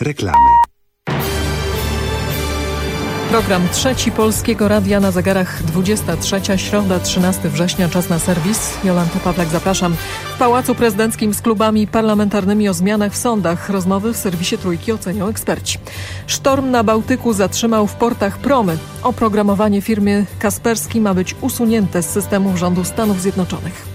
Reklamy. Program Trzeci Polskiego Radia na zegarach 23, środa 13 września, czas na serwis. Jolanta Pawlak, zapraszam. W Pałacu Prezydenckim z klubami parlamentarnymi o zmianach w sądach. Rozmowy w serwisie Trójki ocenią eksperci. Sztorm na Bałtyku zatrzymał w portach promy. Oprogramowanie firmy Kaspersky ma być usunięte z systemów rządu Stanów Zjednoczonych.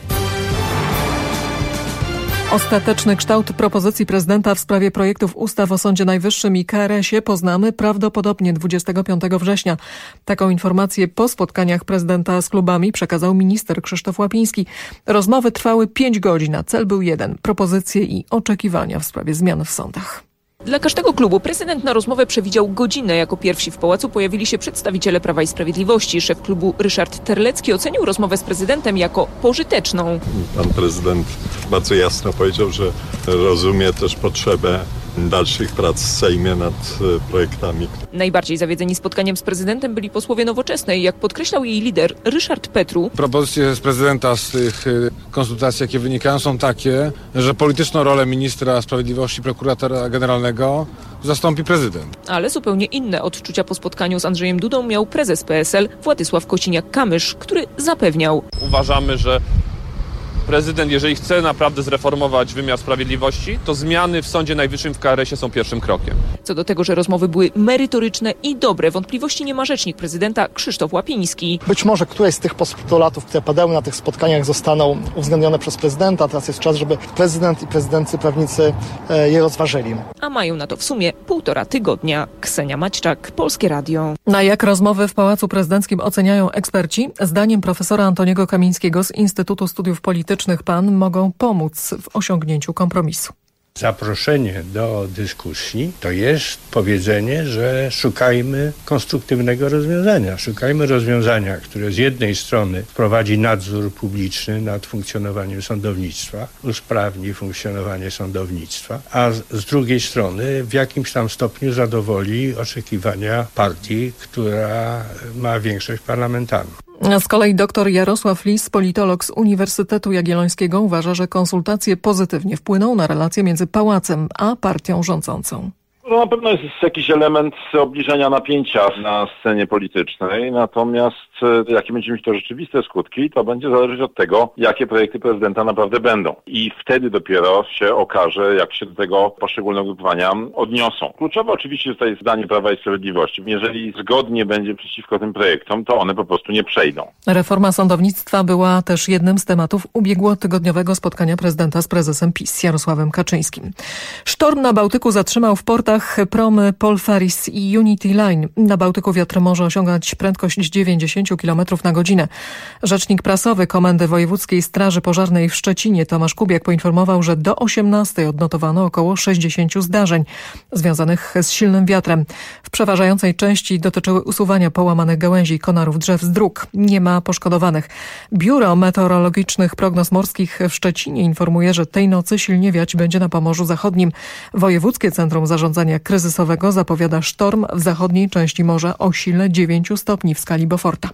Ostateczny kształt propozycji prezydenta w sprawie projektów ustaw o Sądzie Najwyższym i KRS-ie poznamy prawdopodobnie 25 września. Taką informację po spotkaniach prezydenta z klubami przekazał minister Krzysztof Łapiński. Rozmowy trwały 5 godzin, a cel był jeden: propozycje i oczekiwania w sprawie zmian w sądach. Dla każdego klubu prezydent na rozmowę przewidział godzinę. Jako pierwsi w pałacu pojawili się przedstawiciele Prawa i Sprawiedliwości. Szef klubu Ryszard Terlecki ocenił rozmowę z prezydentem jako pożyteczną. Pan prezydent bardzo jasno powiedział, że rozumie też potrzebę dalszych prac w Sejmie nad projektami. Najbardziej zawiedzeni spotkaniem z prezydentem byli posłowie Nowoczesnej. Jak podkreślał jej lider Ryszard Petru, propozycje z prezydenta z tych konsultacji, jakie wynikają, są takie, że polityczną rolę ministra sprawiedliwości, prokuratora generalnego zastąpi prezydent. Ale zupełnie inne odczucia po spotkaniu z Andrzejem Dudą miał prezes PSL Władysław Kosiniak-Kamysz, który zapewniał: uważamy, że prezydent, jeżeli chce naprawdę zreformować wymiar sprawiedliwości, to zmiany w Sądzie Najwyższym, w KRS-ie są pierwszym krokiem. Co do tego, że rozmowy były merytoryczne i dobre, wątpliwości nie ma rzecznik prezydenta Krzysztof Łapiński. Być może któreś z tych postulatów, które padały na tych spotkaniach, zostaną uwzględnione przez prezydenta. Teraz jest czas, żeby prezydent i prezydency prawnicy je rozważyli. A mają na to w sumie 1,5 tygodnia. Ksenia Maćczak, Polskie Radio. Na jak rozmowy w Pałacu Prezydenckim oceniają eksperci? Zdaniem profesora Antoniego Kamińskiego z Instytutu Studiów Politycznych PAN mogą pomóc w osiągnięciu kompromisu. Zaproszenie do dyskusji to jest powiedzenie, że szukajmy konstruktywnego rozwiązania. Szukajmy rozwiązania, które z jednej strony wprowadzi nadzór publiczny nad funkcjonowaniem sądownictwa, usprawni funkcjonowanie sądownictwa, a z drugiej strony w jakimś tam stopniu zadowoli oczekiwania partii, która ma większość parlamentarną. Z kolei dr Jarosław Lis, politolog z Uniwersytetu Jagiellońskiego, uważa, że konsultacje pozytywnie wpłyną na relacje między pałacem a partią rządzącą. No, na pewno jest jakiś element obniżenia napięcia na scenie politycznej, natomiast jakie będzie mieć to rzeczywiste skutki, to będzie zależeć od tego, jakie projekty prezydenta naprawdę będą. I wtedy dopiero się okaże, jak się do tego poszczególne ugrupowania odniosą. Kluczowe oczywiście jest tutaj zdanie Prawa i Sprawiedliwości. Jeżeli zgodnie będzie przeciwko tym projektom, to one po prostu nie przejdą. Reforma sądownictwa była też jednym z tematów ubiegłotygodniowego spotkania prezydenta z prezesem PiS Jarosławem Kaczyńskim. Sztorm na Bałtyku zatrzymał w portach promy Polfaris i Unity Line. Na Bałtyku wiatr może osiągać prędkość 90 km na godzinę. Rzecznik prasowy Komendy Wojewódzkiej Straży Pożarnej w Szczecinie Tomasz Kubiak poinformował, że do 18 odnotowano około 60 zdarzeń związanych z silnym wiatrem. W przeważającej części dotyczyły usuwania połamanych gałęzi i konarów drzew z dróg. Nie ma poszkodowanych. Biuro Meteorologicznych Prognoz Morskich w Szczecinie informuje, że tej nocy silnie wiać będzie na Pomorzu Zachodnim. Wojewódzkie Centrum Zarządzania Kryzysowego zapowiada sztorm w zachodniej części morza o sile 9 stopni w skali Beauforta.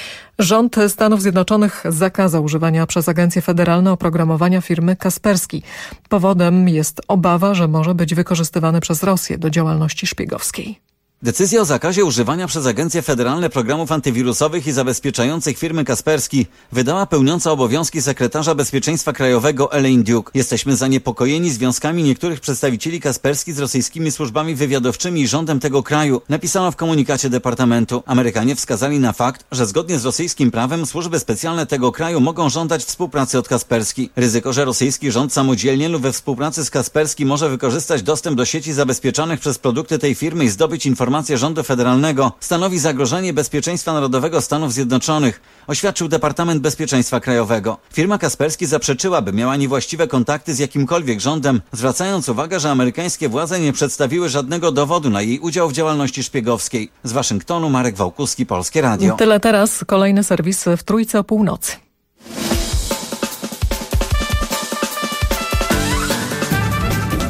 Rząd Stanów Zjednoczonych zakazał używania przez agencje federalne oprogramowania firmy Kaspersky. Powodem jest obawa, że może być wykorzystywany przez Rosję do działalności szpiegowskiej. Decyzja o zakazie używania przez agencje federalne programów antywirusowych i zabezpieczających firmy Kaspersky wydała pełniąca obowiązki sekretarza bezpieczeństwa krajowego Elaine Duke. Jesteśmy zaniepokojeni związkami niektórych przedstawicieli Kaspersky z rosyjskimi służbami wywiadowczymi i rządem tego kraju, napisano w komunikacie departamentu. Amerykanie wskazali na fakt, że zgodnie z rosyjskim prawem służby specjalne tego kraju mogą żądać współpracy od Kaspersky. Ryzyko, że rosyjski rząd samodzielnie lub we współpracy z Kaspersky może wykorzystać dostęp do sieci zabezpieczonych przez produkty tej firmy i zdobyć informacje rządu federalnego, stanowi zagrożenie bezpieczeństwa narodowego Stanów Zjednoczonych, oświadczył Departament Bezpieczeństwa Krajowego. Firma Kaspersky zaprzeczyła, by miała niewłaściwe kontakty z jakimkolwiek rządem, zwracając uwagę, że amerykańskie władze nie przedstawiły żadnego dowodu na jej udział w działalności szpiegowskiej. Z Waszyngtonu Marek Wałkuski, Polskie Radio. Tyle teraz. Kolejny serwis w Trójce o północy.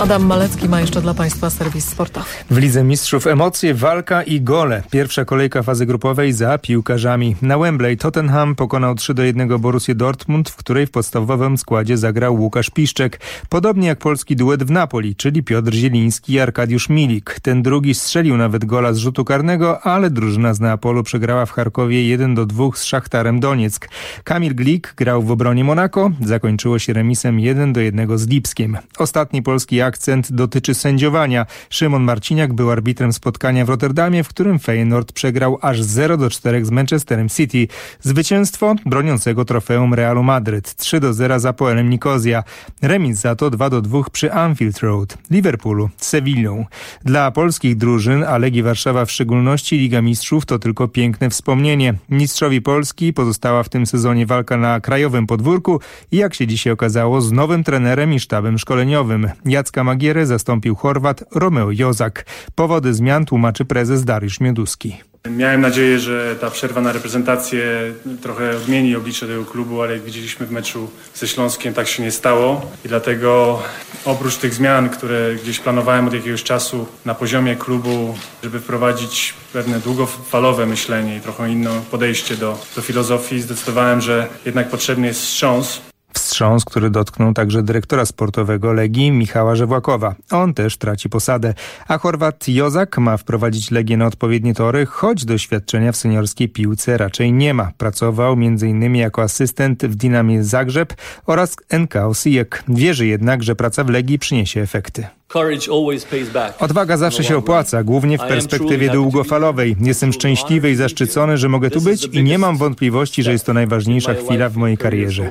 Adam Malecki ma jeszcze dla Państwa serwis sportowy. W Lidze Mistrzów emocje, walka i gole. Pierwsza kolejka fazy grupowej za piłkarzami. Na Wembley Tottenham pokonał 3-1 Borussię Dortmund, w której w podstawowym składzie zagrał Łukasz Piszczek. Podobnie jak polski duet w Napoli, czyli Piotr Zieliński i Arkadiusz Milik. Ten drugi strzelił nawet gola z rzutu karnego, ale drużyna z Neapolu przegrała w Charkowie 1-2 z Szachtarem Donieck. Kamil Glik grał w obronie Monako. Zakończyło się remisem 1-1 z Lipskiem. Ostatni polski akcent dotyczy sędziowania. Szymon Marciniak był arbitrem spotkania w Rotterdamie, w którym Feyenoord przegrał aż 0-4 z Manchesterem City. Zwycięstwo broniącego trofeum Realu Madryt. 3-0 za Apoelem Nikozja. Remis za to 2-2 przy Anfield Road. Liverpoolu z Sewillą. Dla polskich drużyn, a Legii Warszawa w szczególności, Liga Mistrzów to tylko piękne wspomnienie. Mistrzowi Polski pozostała w tym sezonie walka na krajowym podwórku i jak się dzisiaj okazało z nowym trenerem i sztabem szkoleniowym. Jacka Magierę zastąpił Chorwat Romeo Jozak. Powody zmian tłumaczy prezes Dariusz Mioduski. Miałem nadzieję, że ta przerwa na reprezentację trochę odmieni oblicze tego klubu, ale jak widzieliśmy w meczu ze Śląskiem, tak się nie stało. I dlatego oprócz tych zmian, które gdzieś planowałem od jakiegoś czasu na poziomie klubu, żeby wprowadzić pewne długofalowe myślenie i trochę inne podejście do filozofii, zdecydowałem, że jednak potrzebny jest wstrząs. Wstrząs, który dotknął także dyrektora sportowego Legii Michała Żewłakowa. On też traci posadę. A Chorwat Jozak ma wprowadzić Legię na odpowiednie tory, choć doświadczenia w seniorskiej piłce raczej nie ma. Pracował m.in. jako asystent w Dinamie Zagrzeb oraz NK Osijek. Wierzy jednak, że praca w Legii przyniesie efekty. Odwaga zawsze się opłaca, głównie w perspektywie długofalowej. Jestem szczęśliwy i zaszczycony, że mogę tu być i nie mam wątpliwości, że jest to najważniejsza chwila w mojej karierze.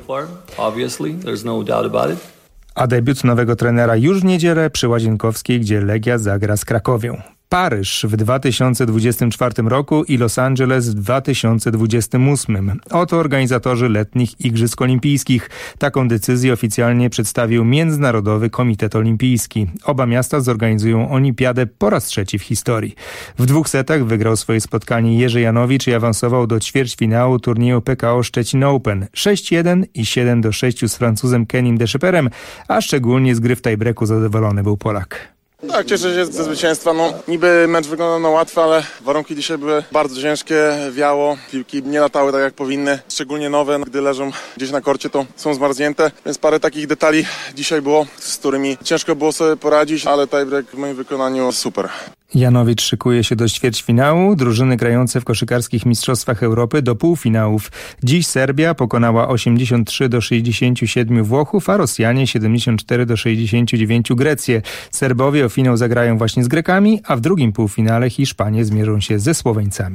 A debiut nowego trenera już w niedzielę przy Łazienkowskiej, gdzie Legia zagra z Krakowią. Paryż w 2024 roku i Los Angeles w 2028. Oto organizatorzy letnich Igrzysk Olimpijskich. Taką decyzję oficjalnie przedstawił Międzynarodowy Komitet Olimpijski. Oba miasta zorganizują olimpiadę po raz trzeci w historii. W 2 setach wygrał swoje spotkanie Jerzy Janowicz i awansował do ćwierćfinału turnieju PKO Szczecin Open. 6-1 i 7-6 z Francuzem Kenim Deszeperem, a szczególnie z gry w tiebreaku zadowolony był Polak. Tak, cieszę się ze zwycięstwa. Niby mecz wyglądał na łatwy, ale warunki dzisiaj były bardzo ciężkie, wiało, piłki nie latały tak jak powinny, szczególnie nowe, gdy leżą gdzieś na korcie, to są zmarznięte, więc parę takich detali dzisiaj było, z którymi ciężko było sobie poradzić, ale tiebreak w moim wykonaniu super. Janowicz szykuje się do ćwierćfinału, drużyny grające w koszykarskich mistrzostwach Europy do półfinałów. Dziś Serbia pokonała 83-67 Włochów, a Rosjanie 74-69 Grecję. Serbowie o finał zagrają właśnie z Grekami, a w drugim półfinale Hiszpanie zmierzą się ze Słoweńcami.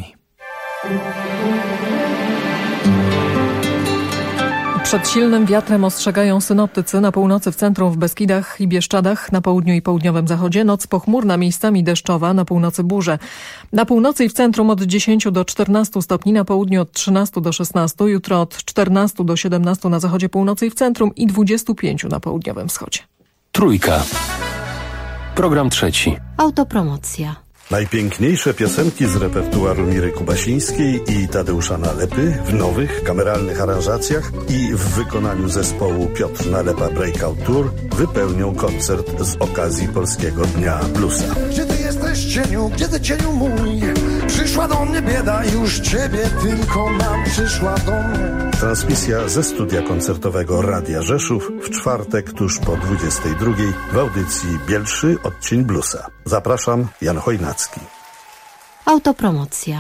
Przed silnym wiatrem ostrzegają synoptycy. Na północy w centrum, w Beskidach i Bieszczadach, na południu i południowym zachodzie noc pochmurna, miejscami deszczowa, na północy burze. Na północy i w centrum od 10 do 14 stopni, na południu od 13 do 16, jutro od 14 do 17 na zachodzie północy i w centrum i 25 na południowym wschodzie. Trójka. Program trzeci. Autopromocja. Najpiękniejsze piosenki z repertuaru Miry Kubasińskiej i Tadeusza Nalepy w nowych, kameralnych aranżacjach i w wykonaniu zespołu Piotr Nalepa Breakout Tour wypełnią koncert z okazji Polskiego Dnia Bluesa. Gdzie ty jesteś, cieniu? Gdzie ty, cieniu mój? Przyszła do mnie bieda, już ciebie tylko mam. Przyszła do mnie. Transmisja ze studia koncertowego Radia Rzeszów w czwartek tuż po 22 w audycji Bielszy Odcień Bluesa. Zapraszam, Jan Chojnacki. Autopromocja.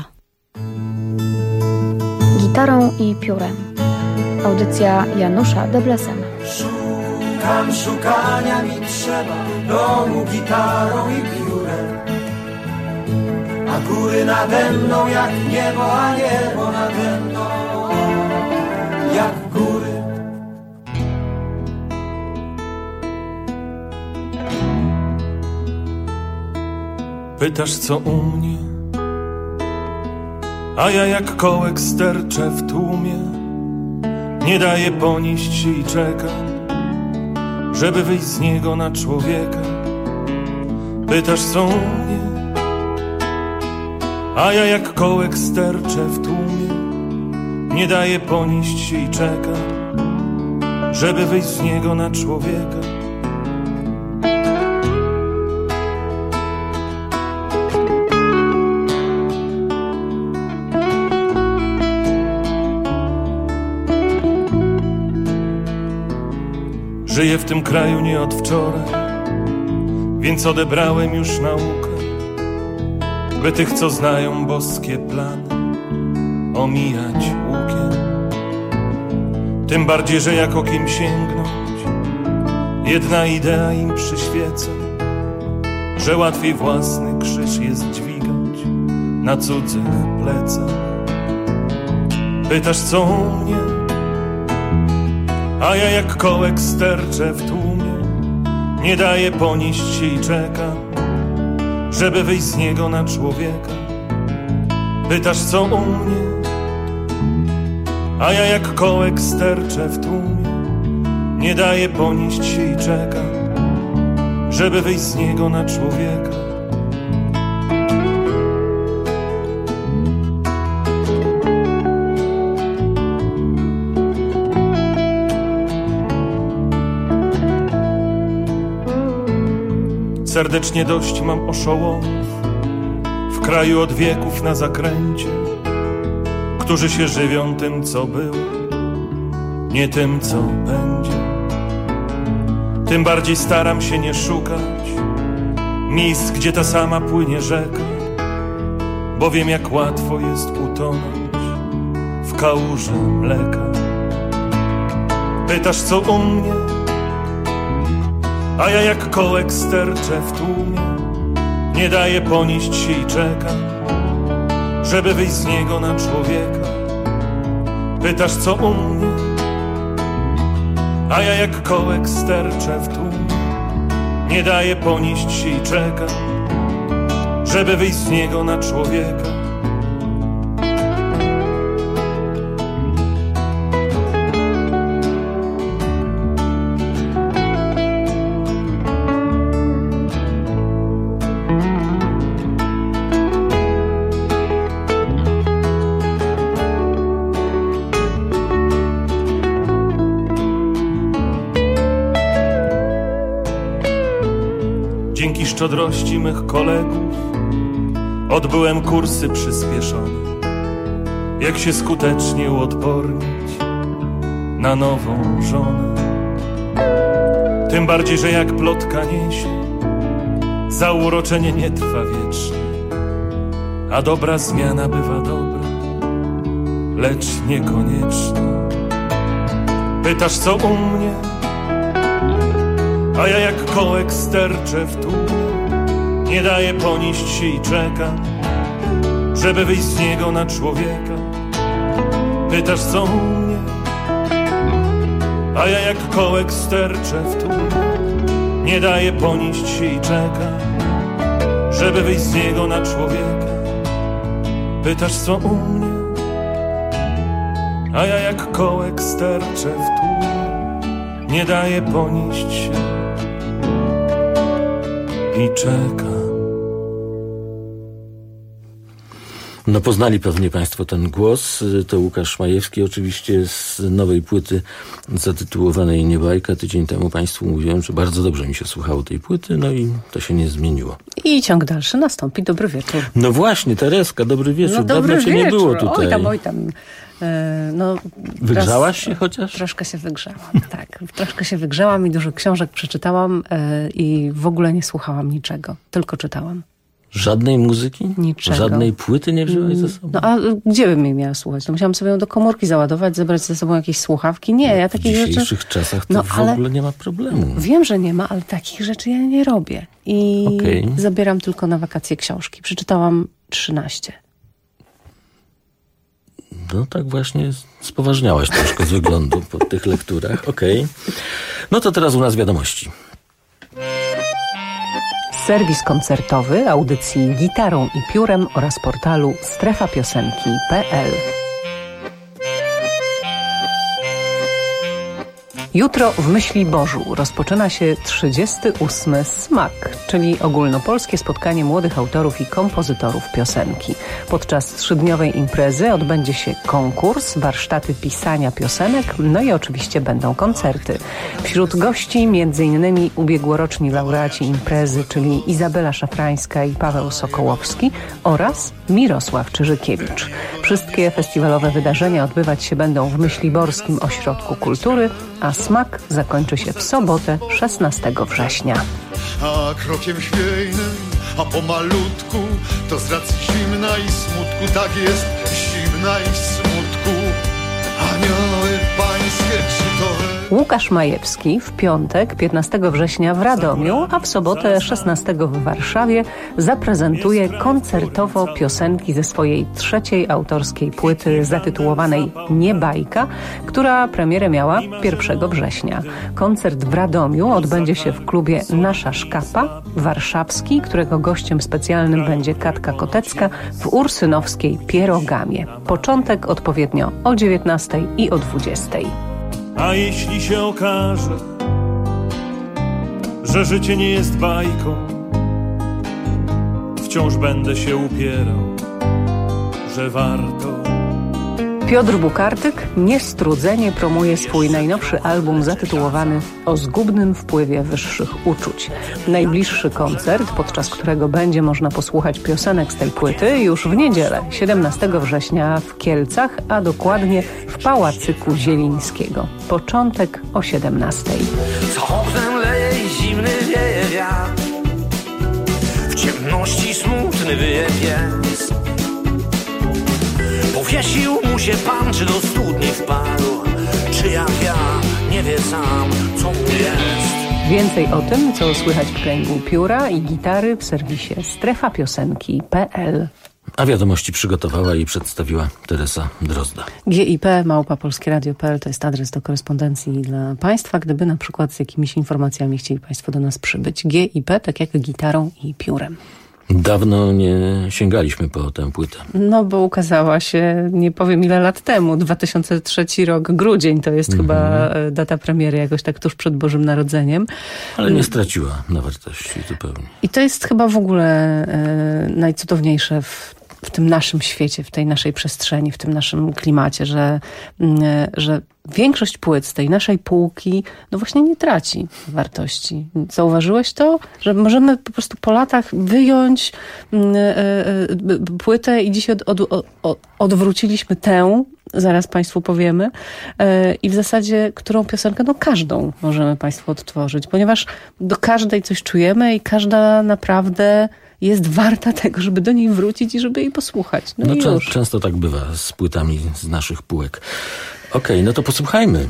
Gitarą i piórem. Audycja Janusza Deblesena. Szukam, szukania mi trzeba, domu gitarą i piórem. A góry nade mną jak niebo, a niebo nade mną jak góry. Pytasz co u mnie, a ja jak kołek sterczę w tłumie. Nie daję ponieść się i czekam, żeby wyjść z niego na człowieka. Pytasz co u mnie, a ja jak kołek sterczę w tłumie. Nie daję ponieść się i czekam, żeby wyjść z niego na człowieka. Żyję w tym kraju nie od wczoraj, więc odebrałem już naukę, by tych, co znają boskie plany, omijać łukiem. Tym bardziej, że jak okiem sięgnąć, jedna idea im przyświeca, że łatwiej własny krzyż jest dźwigać na cudzych plecach. Pytasz, co u mnie? A ja jak kołek sterczę w tłumie, nie daję ponieść się i czekam, żeby wyjść z niego na człowieka. Pytasz, co u mnie? A ja jak kołek sterczę w tłumie, nie daję ponieść się i czekam, żeby wyjść z niego na człowieka. Serdecznie dość mam oszołomów w kraju od wieków na zakręcie, którzy się żywią tym, co było, nie tym, co będzie. Tym bardziej staram się nie szukać miejsc, gdzie ta sama płynie rzeka, bo wiem, jak łatwo jest utonąć w kałuży mleka. Pytasz, co u mnie? A ja jak kołek sterczę w tłumie, nie daję ponieść się i czekam, żeby wyjść z niego na człowieka. Pytasz, co u mnie? A ja jak kołek sterczę w tłumie, nie daję ponieść się i czekam, żeby wyjść z niego na człowieka. Dzięki szczodrości mych kolegów odbyłem kursy przyspieszone, jak się skutecznie uodpornić na nową żonę. Tym bardziej, że jak plotka niesie, zauroczenie nie trwa wiecznie, a dobra zmiana bywa dobra, lecz niekoniecznie. Pytasz, co u mnie? A ja jak kołek sterczę w tłumie, nie daję ponieść się i czekam, żeby wyjść z niego na człowieka. Pytasz, co u mnie? A ja jak kołek sterczę w tłumie, nie daję ponieść się i czekam, żeby wyjść z niego na człowieka. Pytasz, co u mnie? A ja jak kołek sterczę w tłumie, nie daję ponieść się i czeka. No poznali pewnie Państwo ten głos. To Łukasz Majewski, oczywiście z nowej płyty zatytułowanej Nie bajka. Tydzień temu Państwu mówiłem, że bardzo dobrze mi się słuchało tej płyty, no i to się nie zmieniło. I ciąg dalszy nastąpi. Dobry wieczór. No właśnie, Tereska, dobry wieczór. No, dawno Cię nie było tutaj. Oj tam. No, wygrzałaś się chociaż? Troszkę się wygrzałam, tak. Troszkę się wygrzałam i dużo książek przeczytałam i w ogóle nie słuchałam niczego, tylko czytałam. Żadnej muzyki? Niczego. Żadnej płyty nie wziąłeś ze sobą? No a gdzie bym jej miała słuchać? To musiałam sobie ją do komórki załadować, zebrać ze sobą jakieś słuchawki. Nie, ja takich rzeczy... W dzisiejszych czasach to w ogóle nie ma problemu. Wiem, że nie ma, ale takich rzeczy ja nie robię. I zabieram tylko na wakacje książki. Przeczytałam 13. No tak właśnie spoważniałaś troszkę z wyglądu po tych lekturach. Okej. No to teraz u nas wiadomości. Serwis koncertowy audycji Gitarą i Piórem oraz portalu strefapiosenki.pl. Jutro w Myśliborzu rozpoczyna się 38. SMAK, czyli ogólnopolskie spotkanie młodych autorów i kompozytorów piosenki. Podczas 3-dniowej imprezy odbędzie się konkurs, warsztaty pisania piosenek, no i oczywiście będą koncerty. Wśród gości m.in. ubiegłoroczni laureaci imprezy, czyli Izabela Szafrańska i Paweł Sokołowski oraz Mirosław Czyżykiewicz. Wszystkie festiwalowe wydarzenia odbywać się będą w Myśliborskim Ośrodku Kultury, a Smak zakończy się w sobotę 16 września. A krokiem chwiejnym, a pomalutku, to z racji zimna i smutku, tak jest, zimna i smutku, anioły pańskie krzykowe. Łukasz Majewski w piątek 15 września w Radomiu, a w sobotę 16 w Warszawie zaprezentuje koncertowo piosenki ze swojej trzeciej autorskiej płyty zatytułowanej Nie bajka, która premierę miała 1 września. Koncert w Radomiu odbędzie się w klubie Nasza Szkapa warszawski, którego gościem specjalnym będzie Katka Kotecka w ursynowskiej Pierogamie. Początek odpowiednio o 19 i o 20. A jeśli się okaże, że życie nie jest bajką, wciąż będę się upierał, że warto. Piotr Bukartyk niestrudzenie promuje swój najnowszy album zatytułowany O zgubnym wpływie wyższych uczuć. Najbliższy koncert, podczas którego będzie można posłuchać piosenek z tej płyty, już w niedzielę, 17 września w Kielcach, a dokładnie w Pałacyku Zielińskiego. Początek o 17. Za oknem leje i zimny wieje wiatr, w ciemności smutny wyje pies. Powiesił mu się pan, czy do studni wpadł, czy jak ja, nie wie sam, co mu jest. Więcej o tym, co słychać w kręgu pióra i gitary w serwisie strefapiosenki.pl. A wiadomości przygotowała i przedstawiła Teresa Drozda. GIP@polskieradio.pl to jest adres do korespondencji dla Państwa, gdyby na przykład z jakimiś informacjami chcieli Państwo do nas przybyć. GIP, tak jak gitarą i piórem. Dawno nie sięgaliśmy po tę płytę. No bo ukazała się, nie powiem ile lat temu, 2003 rok, grudzień, to jest chyba data premiery, jakoś tak tuż przed Bożym Narodzeniem. Ale nie straciła na wartości zupełnie. I to jest chyba w ogóle najcudowniejsze w tym naszym świecie, w tej naszej przestrzeni, w tym naszym klimacie, że większość płyt z tej naszej półki no właśnie nie traci wartości. Zauważyłeś to? Że możemy po prostu po latach wyjąć płytę i dzisiaj odwróciliśmy tę, zaraz Państwu powiemy, i w zasadzie którą piosenkę, no każdą możemy Państwu odtworzyć, ponieważ do każdej coś czujemy i każda naprawdę jest warta tego, żeby do niej wrócić i żeby jej posłuchać. No i już. Często tak bywa z płytami z naszych półek. Okej, no to posłuchajmy.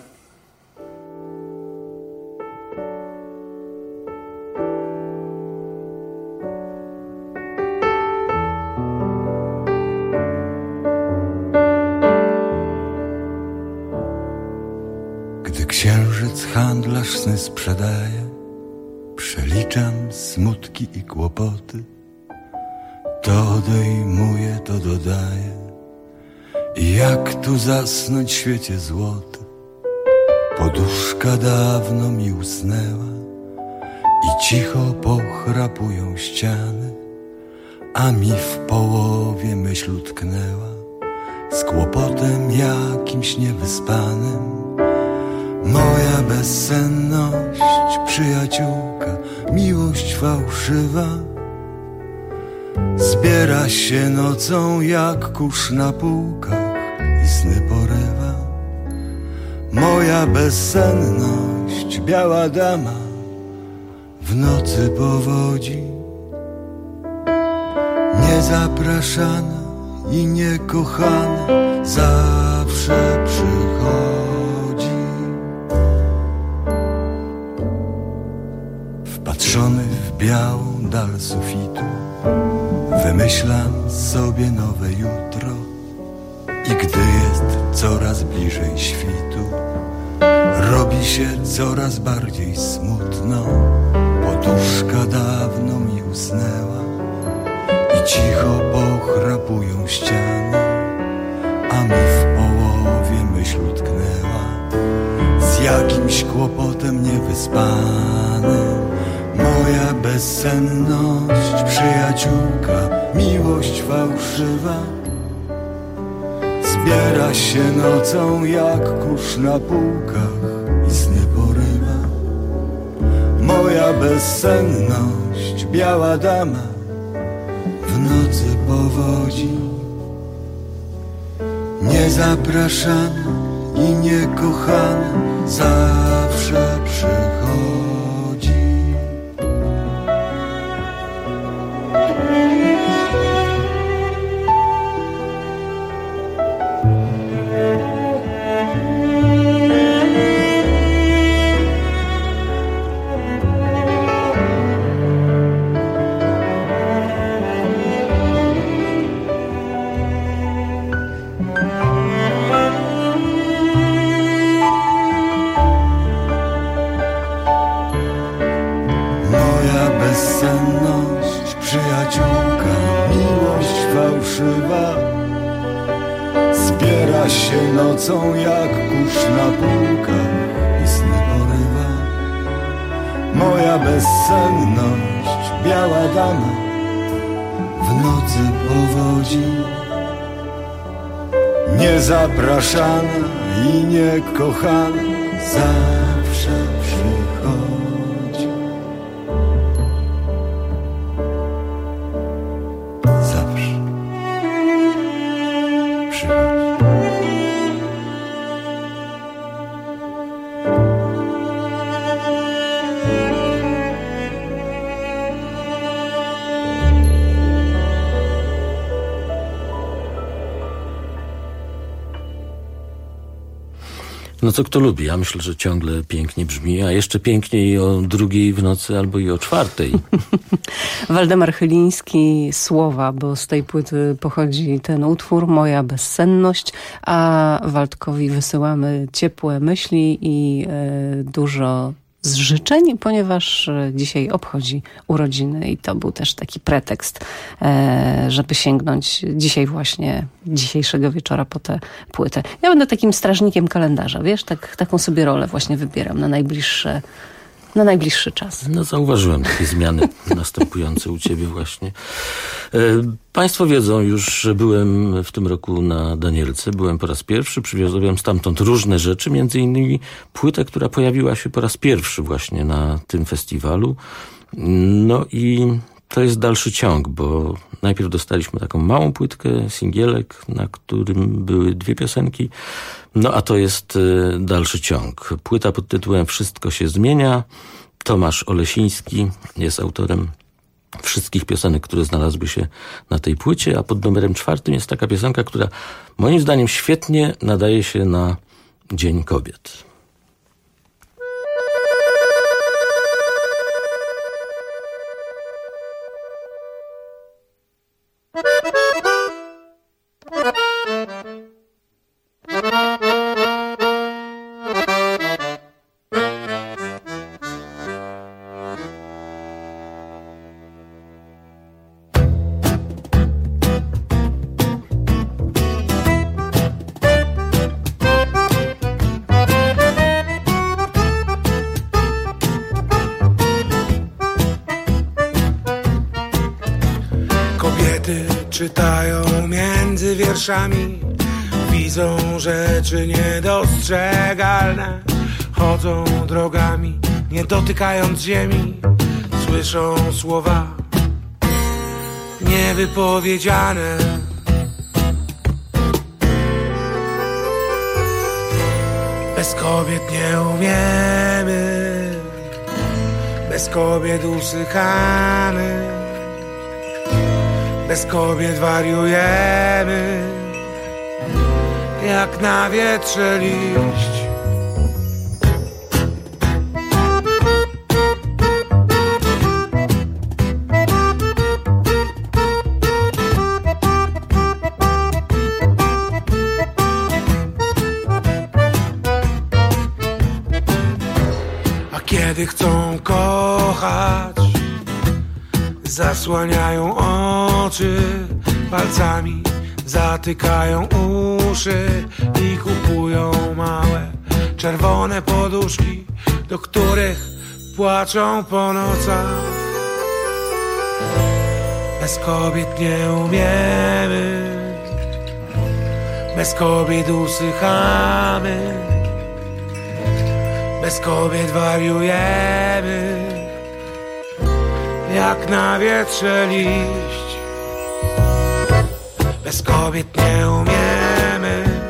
Gdy księżyc handlarz sny sprzedaje, przeliczam smutki i kłopoty. To odejmuję, to dodaję. I jak tu zasnąć w świecie złoty? Poduszka dawno mi usnęła i cicho pochrapują ściany, a mi w połowie myśl utknęła z kłopotem jakimś niewyspanym. Moja bezsenność, przyjaciółka, miłość fałszywa zbiera się nocą jak kurz na półkach i sny porywa. Moja bezsenność, biała dama, w nocy powodzi, niezapraszana i niekochana zawsze przychodzi. Wpatrzony w białą dal sufitu wymyślam sobie nowe jutro i gdy jest coraz bliżej świtu, robi się coraz bardziej smutno. Poduszka dawno mi usnęła i cicho pochrapują ściany, a mi w połowie myśl utknęła z jakimś kłopotem niewyspanym. Moja bezsenność, przyjaciółka, miłość fałszywa zbiera się nocą jak kurz na półkach i sny porywa. Moja bezsenność, biała dama, w nocy powodzi, Niezapraszana i niekochana zawsze przychodzi. Bezsenność, przyjaciółka, miłość fałszywa zbiera się nocą jak kurz na półkach i sny porywa. Moja bezsenność, biała dama w nocy powodzi. Niezapraszana i niekochana zawsze przychodzi. No co kto lubi? Ja myślę, że ciągle pięknie brzmi, a jeszcze piękniej o 2:00 w nocy albo i o 4:00. Waldemar Chyliński, Słowa, bo z tej płyty pochodzi ten utwór, Moja bezsenność, a Waldkowi wysyłamy ciepłe myśli i dużo z życzeń, ponieważ dzisiaj obchodzi urodziny i to był też taki pretekst, żeby sięgnąć dzisiejszego wieczora po tę płytę. Ja będę takim strażnikiem kalendarza, wiesz, taką sobie rolę właśnie wybieram na najbliższy czas. No zauważyłem takie zmiany następujące u ciebie właśnie. Państwo wiedzą już, że byłem w tym roku na Danielce. Byłem po raz pierwszy, przywiozłem stamtąd różne rzeczy, między innymi płytę, która pojawiła się po raz pierwszy właśnie na tym festiwalu. No i to jest dalszy ciąg, bo najpierw dostaliśmy taką małą płytkę, singielek, na którym były 2 piosenki. No a to jest dalszy ciąg. Płyta pod tytułem Wszystko się zmienia. Tomasz Olesiński jest autorem wszystkich piosenek, które znalazły się na tej płycie, a pod numerem 4 jest taka piosenka, która moim zdaniem świetnie nadaje się na Dzień Kobiet. Czytają między wierszami, widzą rzeczy niedostrzegalne, chodzą drogami, nie dotykając ziemi, słyszą słowa niewypowiedziane. Bez kobiet nie umiemy, bez kobiet usychamy, bez kobiet wariujemy, jak na wietrze liść. A kiedy chcą kochać, zasłaniają oczy, palcami zatykają uszy i kupują małe, czerwone poduszki, do których płaczą po nocach. Bez kobiet nie umiemy, bez kobiet usychamy, bez kobiet wariujemy, jak na wietrze liść. Bez kobiet nie umiemy,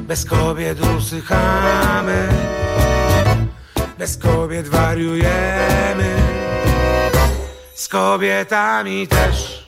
bez kobiet usychamy, bez kobiet wariujemy, z kobietami też.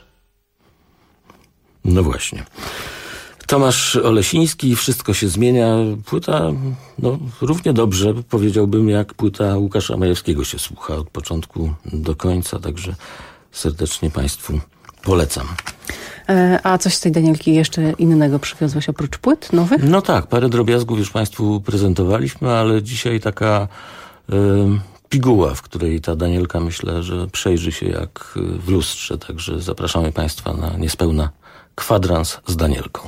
No właśnie. Tomasz Olesiński, Wszystko się zmienia. Płyta, no, równie dobrze, powiedziałbym, jak płyta Łukasza Majewskiego się słucha od początku do końca, także serdecznie Państwu polecam. A coś z tej Danielki jeszcze innego przywiozłeś oprócz płyt nowych? No tak, parę drobiazgów już Państwu prezentowaliśmy, ale dzisiaj taka piguła, w której ta Danielka, myślę, że przejrzy się jak w lustrze, także zapraszamy Państwa na niespełna kwadrans z Danielką.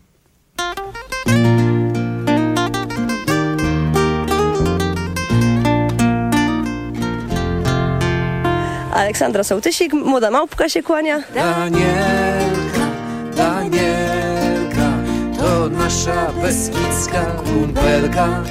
Aleksandra Sołtysik, Młoda Małpka się kłania. Danielka, Danielka, to nasza beskidzka kumpelka.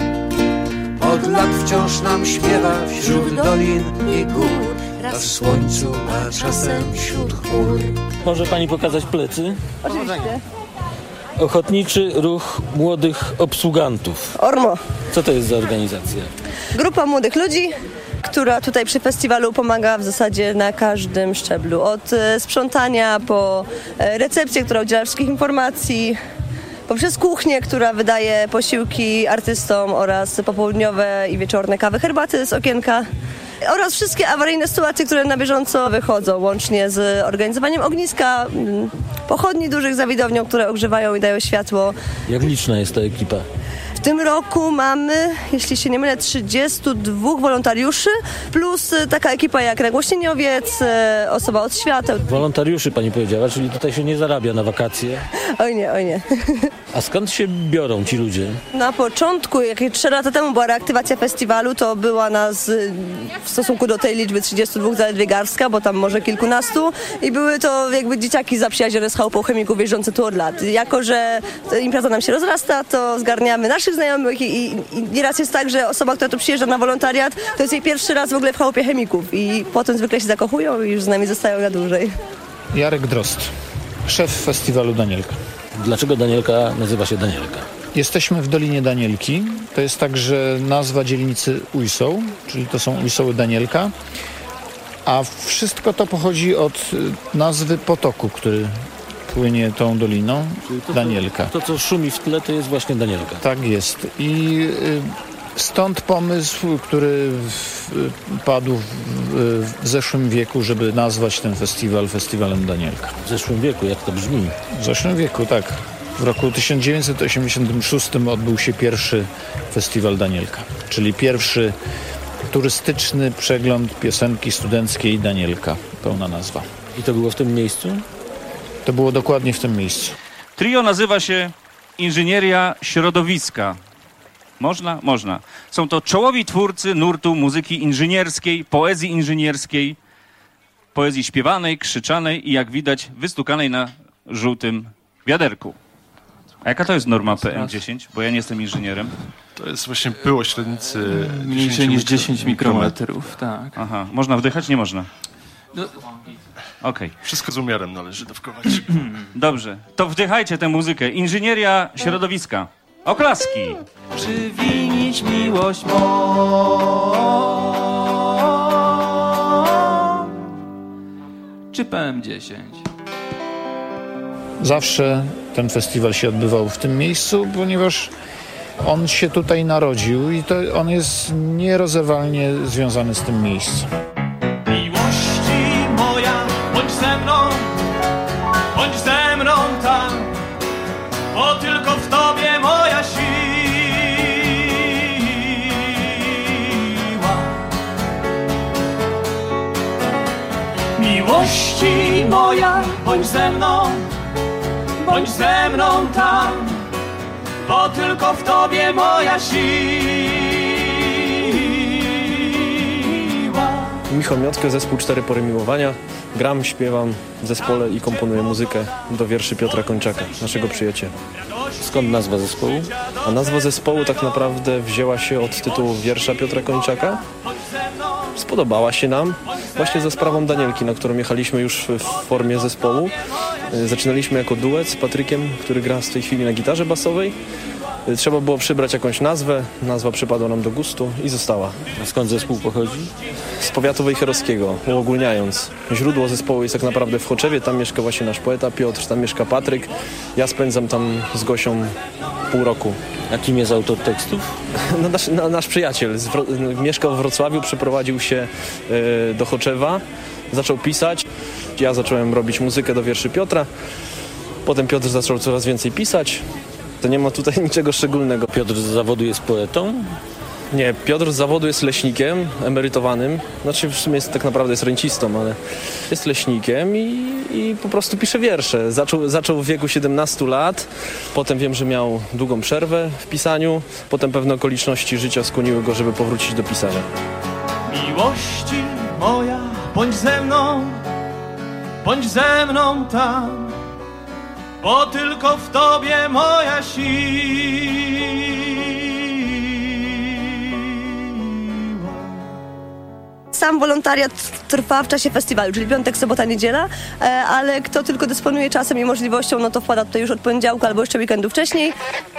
Od lat wciąż nam śpiewa wśród dolin i gór, raz w słońcu, a czasem wśród chmur. Może pani pokazać plecy? Oczywiście. Ochotniczy Ruch Młodych Obsługantów. Ormo. Co to jest za organizacja? Grupa młodych ludzi, która tutaj przy festiwalu pomaga w zasadzie na każdym szczeblu. Od sprzątania po recepcję, która udziela wszystkich informacji, poprzez kuchnię, która wydaje posiłki artystom oraz popołudniowe i wieczorne kawy, herbaty z okienka. Oraz wszystkie awaryjne sytuacje, które na bieżąco wychodzą, łącznie z organizowaniem ogniska, pochodni dużych za widownią, które ogrzewają i dają światło. Jak liczna jest ta ekipa? W tym roku mamy, jeśli się nie mylę, 32 wolontariuszy, plus taka ekipa jak nagłośnieniowiec, osoba od świateł. Wolontariuszy pani powiedziała, czyli tutaj się nie zarabia na wakacje. Oj nie, oj nie. A skąd się biorą ci ludzie? Na początku, jak 3 lata temu była reaktywacja festiwalu, to była nas w stosunku do tej liczby 32 zaledwie garstka, bo tam może kilkunastu i były to jakby dzieciaki zaprzyjaźnione z chałupą chemików jeżdżące tu od lat. Jako że impreza nam się rozrasta, to zgarniamy naszych znajomych i nieraz jest tak, że osoba, która tu przyjeżdża na wolontariat, to jest jej pierwszy raz w ogóle w chałupie chemików i potem zwykle się zakochują i już z nami zostają na dłużej. Jarek Drozd, szef festiwalu Danielka. Dlaczego Danielka nazywa się Danielka? Jesteśmy w Dolinie Danielki. To jest także nazwa dzielnicy Ujsoł, czyli to są Ujsoły Danielka. A wszystko to pochodzi od nazwy potoku, który płynie tą doliną, Danielka. To, co szumi w tle, to jest właśnie Danielka. Tak jest. I stąd pomysł, który padł w zeszłym wieku, żeby nazwać ten festiwal festiwalem Danielka. W zeszłym wieku, jak to brzmi? W zeszłym wieku, tak. W roku 1986 odbył się pierwszy festiwal Danielka, czyli pierwszy turystyczny przegląd piosenki studenckiej Danielka, pełna nazwa. I to było w tym miejscu? To było dokładnie w tym miejscu. Trio nazywa się Inżynieria Środowiska. Można? Można. Są to czołowi twórcy nurtu muzyki inżynierskiej, poezji śpiewanej, krzyczanej i jak widać wystukanej na żółtym wiaderku. A jaka to jest norma PM10? Bo ja nie jestem inżynierem. To jest właśnie pyło średnicy... Mniejsze niż 10 mikrometrów, tak. Aha. Można wdychać? Nie można. No. Okej. Wszystko z umiarem należy dawkować. Dobrze. To wdychajcie tę muzykę. Inżynieria Środowiska. Oklaski! Przywinić miłość mą, czy PM10? Zawsze ten festiwal się odbywał w tym miejscu, ponieważ on się tutaj narodził i to on jest nierozerwalnie związany z tym miejscem. Miłości moja, bądź ze mną tam, bo tylko w Tobie moja siła. Miłości moja, bądź ze mną tam, bo tylko w Tobie moja siła. Michał Miotkę, zespół 4 Pory Miłowania. Gram, śpiewam w zespole i komponuję muzykę do wierszy Piotra Kończaka, naszego przyjaciela. Skąd nazwa zespołu? A nazwa zespołu tak naprawdę wzięła się od tytułu wiersza Piotra Kończaka. Spodobała się nam właśnie za sprawą Danielki, na którą jechaliśmy już w formie zespołu. Zaczynaliśmy jako duet z Patrykiem, który gra w tej chwili na gitarze basowej. Trzeba było przybrać jakąś nazwę, nazwa przypadła nam do gustu i została. A skąd zespół pochodzi? Z powiatu wejherowskiego, uogólniając. Źródło zespołu jest tak naprawdę w Choczewie, tam mieszka właśnie nasz poeta Piotr, tam mieszka Patryk. Ja spędzam tam z Gosią pół roku. A kim jest autor tekstów? Nasz przyjaciel. Mieszkał w Wrocławiu, przeprowadził się do Choczewa, zaczął pisać. Ja zacząłem robić muzykę do wierszy Piotra. Potem Piotr zaczął coraz więcej pisać. To nie ma tutaj niczego szczególnego. Piotr z zawodu jest poetą? Nie, Piotr z zawodu jest leśnikiem emerytowanym. Znaczy w sumie jest, tak naprawdę jest rencistą, ale jest leśnikiem i po prostu pisze wiersze. Zaczął w wieku 17 lat, potem wiem, że miał długą przerwę w pisaniu, potem pewne okoliczności życia skłoniły go, żeby powrócić do pisania. Miłości moja, bądź ze mną tam, bo tylko w Tobie moja siła. Sam wolontariat trwa w czasie festiwalu, czyli piątek, sobota, niedziela, ale kto tylko dysponuje czasem i możliwością, no to wpada tutaj już od poniedziałku albo jeszcze weekendu wcześniej,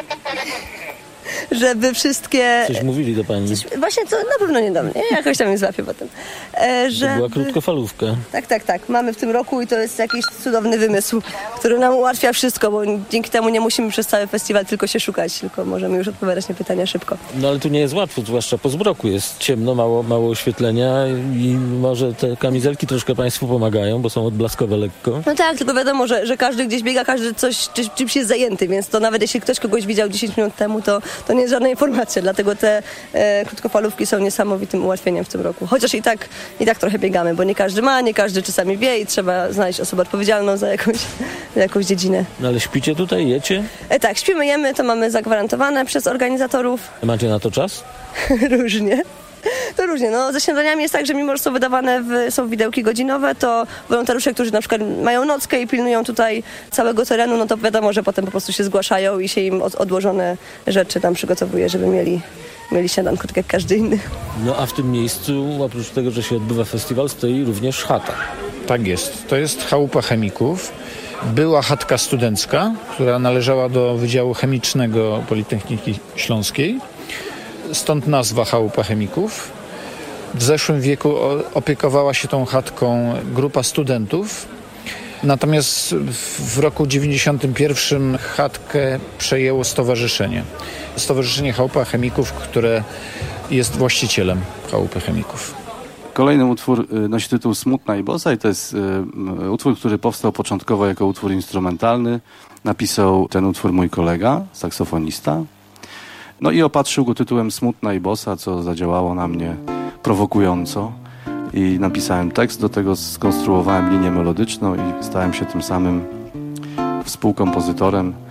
żeby wszystkie... Coś mówili do pani? Właśnie to na pewno nie do mnie, jakoś tam je złapię potem. To była krótkofalówka. Tak. Mamy w tym roku i to jest jakiś cudowny wymysł, który nam ułatwia wszystko, bo dzięki temu nie musimy przez cały festiwal tylko się szukać, tylko możemy już odpowiadać na pytania szybko. No ale tu nie jest łatwo, zwłaszcza po zmroku jest ciemno, mało oświetlenia i może te kamizelki troszkę państwu pomagają, bo są odblaskowe lekko. No tak, tylko wiadomo, że każdy gdzieś biega, każdy czymś jest zajęty, więc to nawet jeśli ktoś kogoś widział 10 minut temu, to nie jest żadna informacja, dlatego te krótkofalówki są niesamowitym ułatwieniem w tym roku. Chociaż i tak trochę biegamy, bo nie każdy ma, nie każdy czasami wie i trzeba znaleźć osobę odpowiedzialną za jakąś dziedzinę. No ale śpicie tutaj, jecie? Tak, śpimy, jemy, to mamy zagwarantowane przez organizatorów. Macie na to czas? Różnie. To różnie. No, ze śniadaniami jest tak, że mimo, że są wydawane są widełki godzinowe, to wolontariusze, którzy na przykład mają nockę i pilnują tutaj całego terenu, no to wiadomo, że potem po prostu się zgłaszają i się im odłożone rzeczy tam przygotowuje, żeby mieli śniadanko tak jak każdy inny. No a w tym miejscu, oprócz tego, że się odbywa festiwal, stoi również chata. Tak jest. To jest chałupa chemików. Była chatka studencka, która należała do Wydziału Chemicznego Politechniki Śląskiej. Stąd nazwa chałupa chemików. W zeszłym wieku opiekowała się tą chatką grupa studentów. Natomiast w roku 1991 chatkę przejęło stowarzyszenie. Stowarzyszenie Chałupa Chemików, które jest właścicielem Chałupy Chemików. Kolejny utwór nosi tytuł Smutna i bosa i to jest utwór, który powstał początkowo jako utwór instrumentalny. Napisał ten utwór mój kolega, saksofonista. No i opatrzył go tytułem Smutna i bosa, co zadziałało na mnie prowokująco. I napisałem tekst do tego, skonstruowałem linię melodyczną i stałem się tym samym współkompozytorem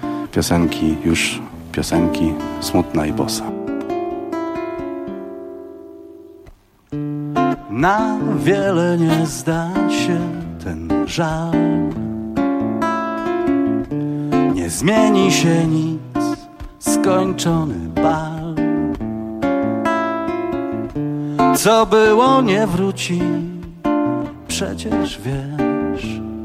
piosenki Smutna i bosa. Na wiele nie zda się ten żal, nie zmieni się nic, skończony bal. Co było nie wróci, przecież wiesz.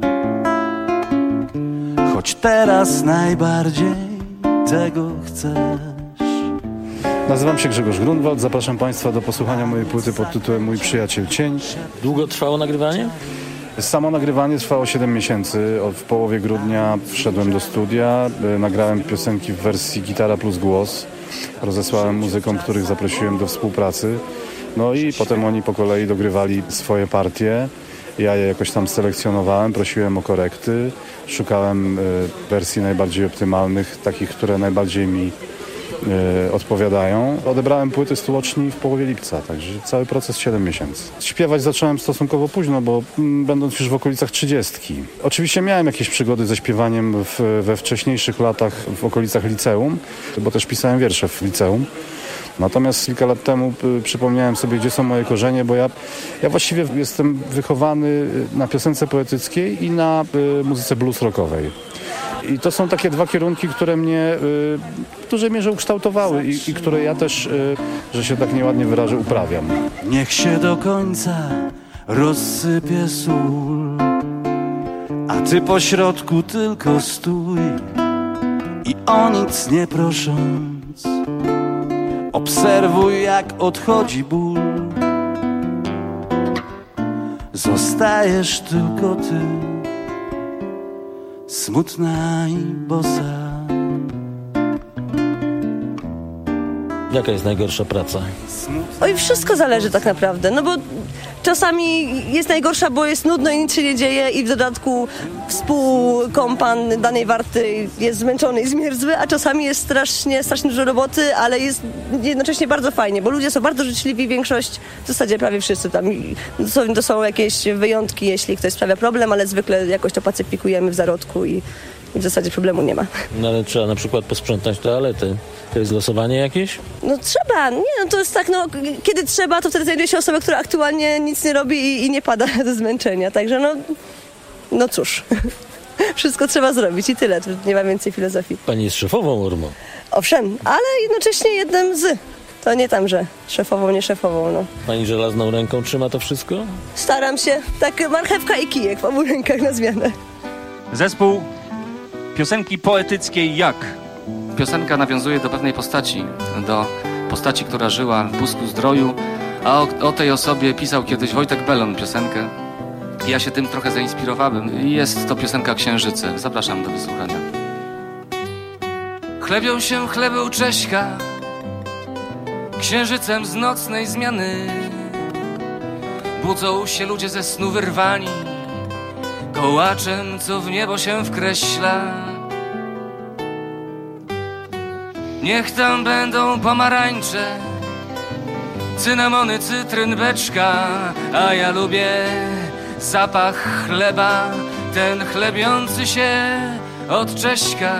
Choć teraz najbardziej tego chcesz. Nazywam się Grzegorz Grunwald, zapraszam Państwa do posłuchania mojej płyty pod tytułem Mój przyjaciel cień. Długo trwało nagrywanie? Samo nagrywanie trwało 7 miesięcy. W połowie grudnia wszedłem do studia, nagrałem piosenki w wersji gitara plus głos. Rozesłałem muzykom, których zaprosiłem do współpracy. No i potem oni po kolei dogrywali swoje partie. Ja je jakoś tam selekcjonowałem, prosiłem o korekty. Szukałem wersji najbardziej optymalnych, takich, które najbardziej mi odpowiadają. Odebrałem płyty z tłoczni w połowie lipca, także cały proces 7 miesięcy. Śpiewać zacząłem stosunkowo późno, bo będąc już w okolicach 30. Oczywiście miałem jakieś przygody ze śpiewaniem we wcześniejszych latach w okolicach liceum, bo też pisałem wiersze w liceum. Natomiast kilka lat temu przypomniałem sobie, gdzie są moje korzenie, bo ja właściwie jestem wychowany na piosence poetyckiej i na muzyce blues rockowej. I to są takie dwa kierunki, które mnie w dużej mierze ukształtowały i które ja też, że się tak nieładnie wyrażę, uprawiam. Niech się do końca rozsypie sól, a ty po środku tylko stój i o nic nie proszę miesiąc. Obserwuj, jak odchodzi ból. Zostajesz tylko ty, smutna i bosa. Jaka jest najgorsza praca? Oj, wszystko zależy tak naprawdę, no bo czasami jest najgorsza, bo jest nudno i nic się nie dzieje i w dodatku współkompan danej warty jest zmęczony i zmierzły, a czasami jest strasznie dużo roboty, ale jest jednocześnie bardzo fajnie, bo ludzie są bardzo życzliwi, większość, w zasadzie prawie wszyscy tam. To są jakieś wyjątki, jeśli ktoś sprawia problem, ale zwykle jakoś to pacyfikujemy w zarodku i w zasadzie problemu nie ma. No ale trzeba na przykład posprzątać toaletę. To jest losowanie jakieś? No trzeba, to jest tak, kiedy trzeba, to wtedy znajduje się osoba, która aktualnie nic nie robi i nie pada do zmęczenia, także no cóż, wszystko trzeba zrobić i tyle, nie ma więcej filozofii. Pani jest szefową ORMO. Owszem, ale jednocześnie jednym z. To nie tam, że szefową, nie szefową, no. Pani żelazną ręką trzyma to wszystko? Staram się, tak marchewka i kijek w obu rękach na zmianę. Zespół piosenki poetyckiej jak? Piosenka nawiązuje do pewnej postaci, która żyła w Busku-Zdroju, a o tej osobie pisał kiedyś Wojtek Belon piosenkę. Ja się tym trochę zainspirowałem i jest to piosenka Księżyce. Zapraszam do wysłuchania. Chlebią się chleby u Cześka księżycem z nocnej zmiany. Budzą się ludzie ze snu wyrwani kołaczem, co w niebo się wkreśla. Niech tam będą pomarańcze, cynamony, cytryn, beczka, a ja lubię zapach chleba, ten chlebiący się od Cześka.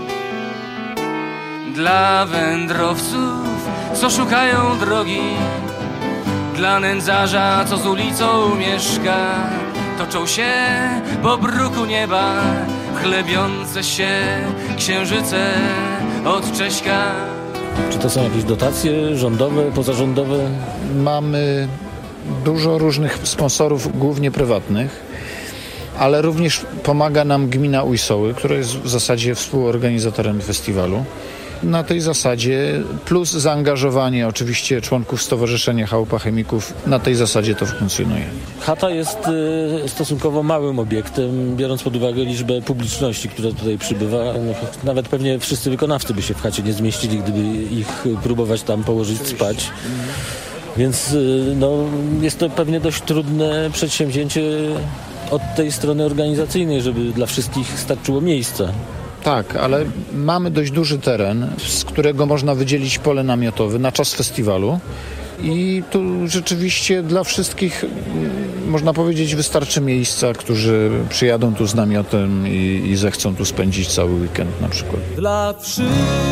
Dla wędrowców, co szukają drogi, dla nędzarza, co z ulicą mieszka, toczą się po bruku nieba chlebiące się księżyce od Cześka. Czy to są jakieś dotacje rządowe, pozarządowe? Mamy dużo różnych sponsorów, głównie prywatnych, ale również pomaga nam gmina Ujsoły, która jest w zasadzie współorganizatorem festiwalu. Na tej zasadzie, plus zaangażowanie oczywiście członków Stowarzyszenia Chałupa Chemików, na tej zasadzie to funkcjonuje. Chata jest stosunkowo małym obiektem, biorąc pod uwagę liczbę publiczności, która tutaj przybywa. Nawet pewnie wszyscy wykonawcy by się w chacie nie zmieścili, gdyby ich próbować tam położyć spać. Więc jest to pewnie dość trudne przedsięwzięcie od tej strony organizacyjnej, żeby dla wszystkich starczyło miejsca. Tak, ale mamy dość duży teren, z którego można wydzielić pole namiotowe na czas festiwalu i tu rzeczywiście dla wszystkich, można powiedzieć, wystarczy miejsca, którzy przyjadą tu z namiotem i zechcą tu spędzić cały weekend na przykład. Dla wszystkich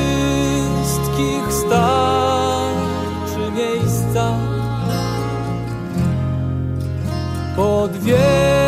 starczy miejsca pod wielkim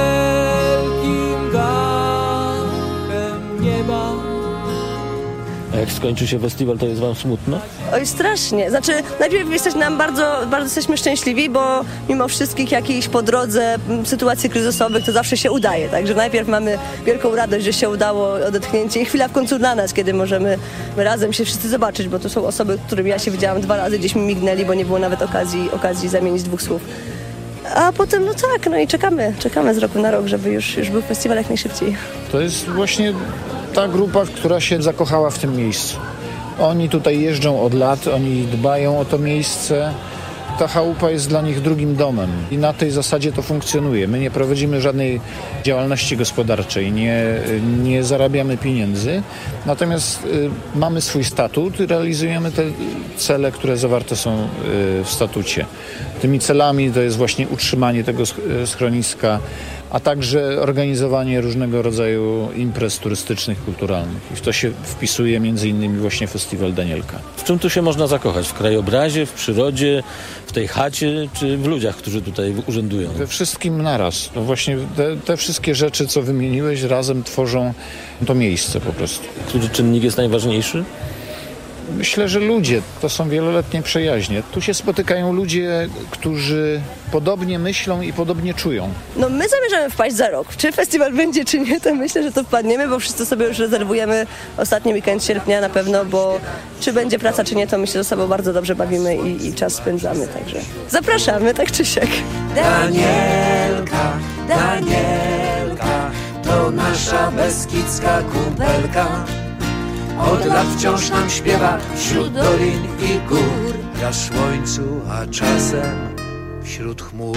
dachem nieba. A jak skończy się festiwal, to jest wam smutno? Oj, strasznie. Znaczy, najpierw nam bardzo jesteśmy szczęśliwi, bo mimo wszystkich jakichś po drodze sytuacji kryzysowych to zawsze się udaje. Także najpierw mamy wielką radość, że się udało odetchnięcie i chwila w końcu dla nas, kiedy możemy razem się wszyscy zobaczyć, bo to są osoby, którymi ja się widziałam 2 razy, gdzieś mi mignęli, bo nie było nawet okazji zamienić 2 słów. A potem, i czekamy z roku na rok, żeby już był festiwal jak najszybciej. To jest właśnie ta grupa, która się zakochała w tym miejscu. Oni tutaj jeżdżą od lat, oni dbają o to miejsce. Ta chałupa jest dla nich drugim domem i na tej zasadzie to funkcjonuje. My nie prowadzimy żadnej działalności gospodarczej, nie zarabiamy pieniędzy, natomiast mamy swój statut i realizujemy te cele, które zawarte są w statucie. Tymi celami to jest właśnie utrzymanie tego schroniska, a także organizowanie różnego rodzaju imprez turystycznych, kulturalnych. I w to się wpisuje między innymi właśnie Festiwal Danielka. W czym tu się można zakochać? W krajobrazie, w przyrodzie, w tej chacie, czy w ludziach, którzy tutaj urzędują? We wszystkim naraz. No właśnie te wszystkie rzeczy, co wymieniłeś, razem tworzą to miejsce po prostu. Który czynnik jest najważniejszy? Myślę, że ludzie to są wieloletnie przyjaźnie. Tu się spotykają ludzie, którzy podobnie myślą i podobnie czują. No my zamierzamy wpaść za rok. Czy festiwal będzie, czy nie, to myślę, że to wpadniemy, bo wszyscy sobie już rezerwujemy ostatni weekend sierpnia na pewno, bo czy będzie praca, czy nie, to my się ze sobą bardzo dobrze bawimy i czas spędzamy, także zapraszamy, tak czy siak. Danielka, Danielka, to nasza beskidzka kumpelka. Od lat wciąż nam śpiewa wśród dolin i gór. Ja słońcu, a czasem wśród chmur.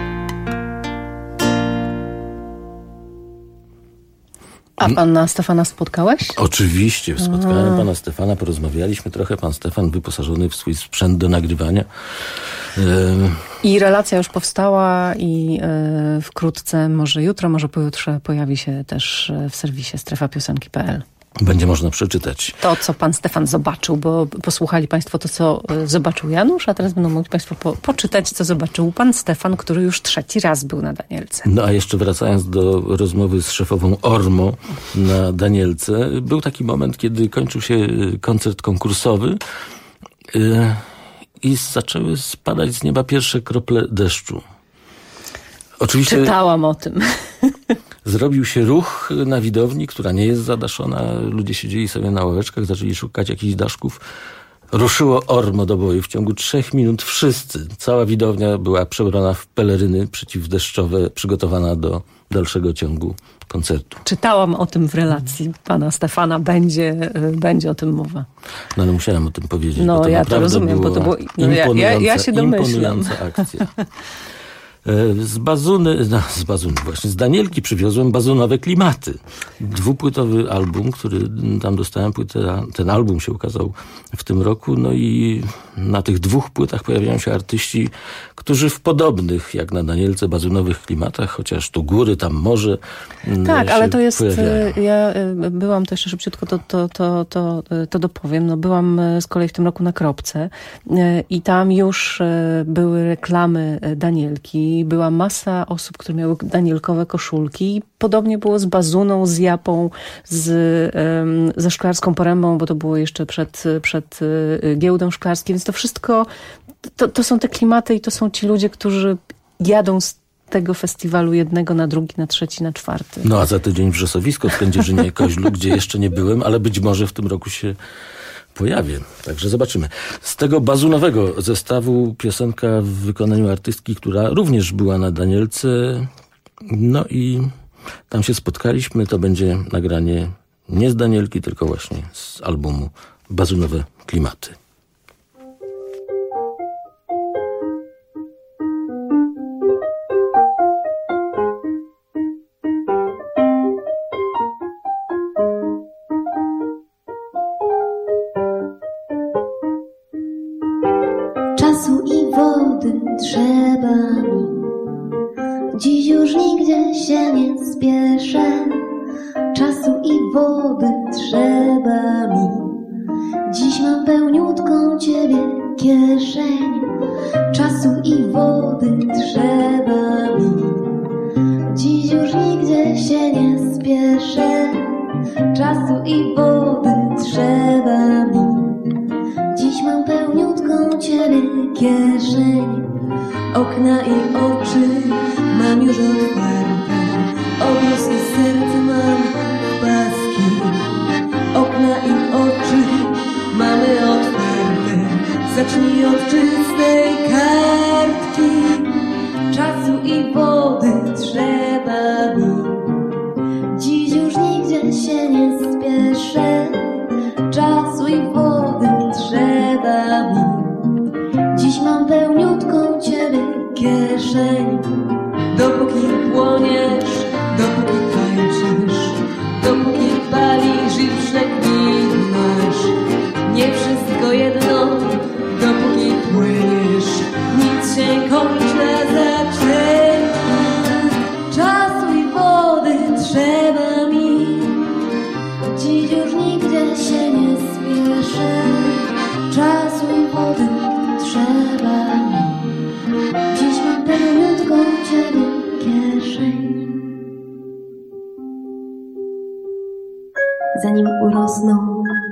A pana Stefana spotkałeś? Oczywiście, spotkałem pana Stefana, porozmawialiśmy trochę. Pan Stefan wyposażony w swój sprzęt do nagrywania. I relacja już powstała i wkrótce, może jutro, może pojutrze pojawi się też w serwisie strefapiosenki.pl. Będzie można przeczytać. To, co pan Stefan zobaczył, bo posłuchali państwo to, co zobaczył Janusz, a teraz będą mogli państwo poczytać, co zobaczył pan Stefan, który już 3. raz był na Danielce. No a jeszcze wracając do rozmowy z szefową ORMO na Danielce, był taki moment, kiedy kończył się koncert konkursowy i zaczęły spadać z nieba pierwsze krople deszczu. Oczywiście czytałam o tym. Zrobił się ruch na widowni, która nie jest zadaszona. Ludzie siedzieli sobie na ławeczkach, zaczęli szukać jakichś daszków. Ruszyło ORMO do boju. W ciągu 3 minut wszyscy, cała widownia była przebrana w peleryny przeciwdeszczowe, przygotowana do dalszego ciągu koncertu. Czytałam o tym w relacji pana Stefana, będzie o tym mowa. No ale musiałem o tym powiedzieć, no, bo to ja naprawdę to rozumiem, bo to było ja się domyślam. Imponująca akcja. Z Danielki przywiozłem bazunowe klimaty. 2-płytowy album, który tam dostałem płytę, ten album się ukazał w tym roku, no i na tych 2 płytach pojawiają się artyści, którzy w podobnych, jak na Danielce, bazunowych klimatach, chociaż tu góry, tam morze. Tak, ale to jest, pojawiają. ja byłam, to jeszcze szybciutko to dopowiem, no byłam z kolei w tym roku na Kropce i tam już były reklamy Danielki, była masa osób, które miały danielkowe koszulki. Podobnie było z bazuną, z japą, ze szklarską porębą, bo to było jeszcze przed giełdą szklarską, więc to wszystko, to są te klimaty i to są ci ludzie, którzy jadą z tego festiwalu jednego na drugi, na trzeci, na 4. No a za tydzień Wrzosowisko w Kędzierzynie-Koźlu, gdzie jeszcze nie byłem, ale być może w tym roku się pojawię. Także zobaczymy. Z tego bazunowego zestawu piosenka w wykonaniu artystki, która również była na Danielce. No i tam się spotkaliśmy. To będzie nagranie nie z Danielki, tylko właśnie z albumu Bazunowe klimaty. Czasu i wody trzeba mi, dziś już nigdzie się nie spieszę. Czasu i wody trzeba mi, dziś mam pełniutką ciebie kieszeń. Czasu i wody trzeba mi, dziś już nigdzie się nie spieszę. Czasu i wody trzeba mi, dziś mam pełniutką ciebie kieszeń. Okna i oczy mam już otwarte, obraz i serce mam w paski. Okna i oczy mamy otwarte, zacznij od czystej kartki. Czasu i wody trzeba mi, dziś już nigdzie się nie spieszę. Czasu i wody trzeba mi, dziś mam pełniutką ciebie kieszeń. Dopóki płoniesz, dopóki tańczysz, dopóki palisz i przeginasz, nie wszystko jedno, dopóki płyniesz, nic się nie kończy, zaczyna. Czasu i wody trzeba mi, dziś już nigdzie się nie spieszę. Czasu i wody trzeba mi, dziś mam pełniutką ciebie kieszeń. Zanim urosną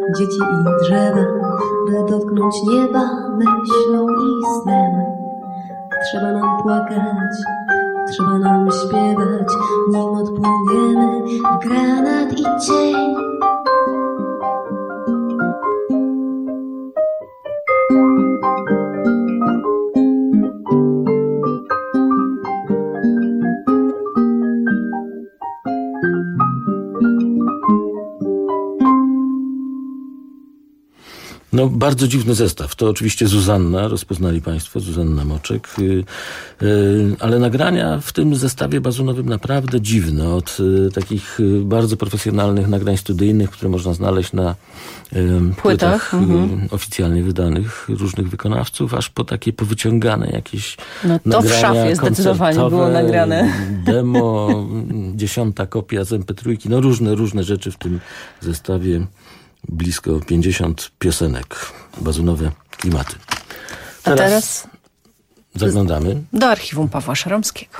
dzieci i drzewa, by dotknąć nieba myślą i snem. Trzeba nam płakać, trzeba nam śpiewać, nim odpłyniemy w granat i cień. No, bardzo dziwny zestaw. To oczywiście Zuzanna, rozpoznali Państwo, Zuzanna Moczek, ale nagrania w tym zestawie bazunowym naprawdę dziwne. Od takich bardzo profesjonalnych nagrań studyjnych, które można znaleźć na płytach oficjalnie wydanych różnych wykonawców, aż po takie powyciągane jakieś to w szafie zdecydowanie było nagrane. Demo, 10. kopia z MP3, no różne rzeczy w tym zestawie. Blisko 50 piosenek, bazunowe klimaty. A teraz zaglądamy do archiwum Pawła Szaromskiego.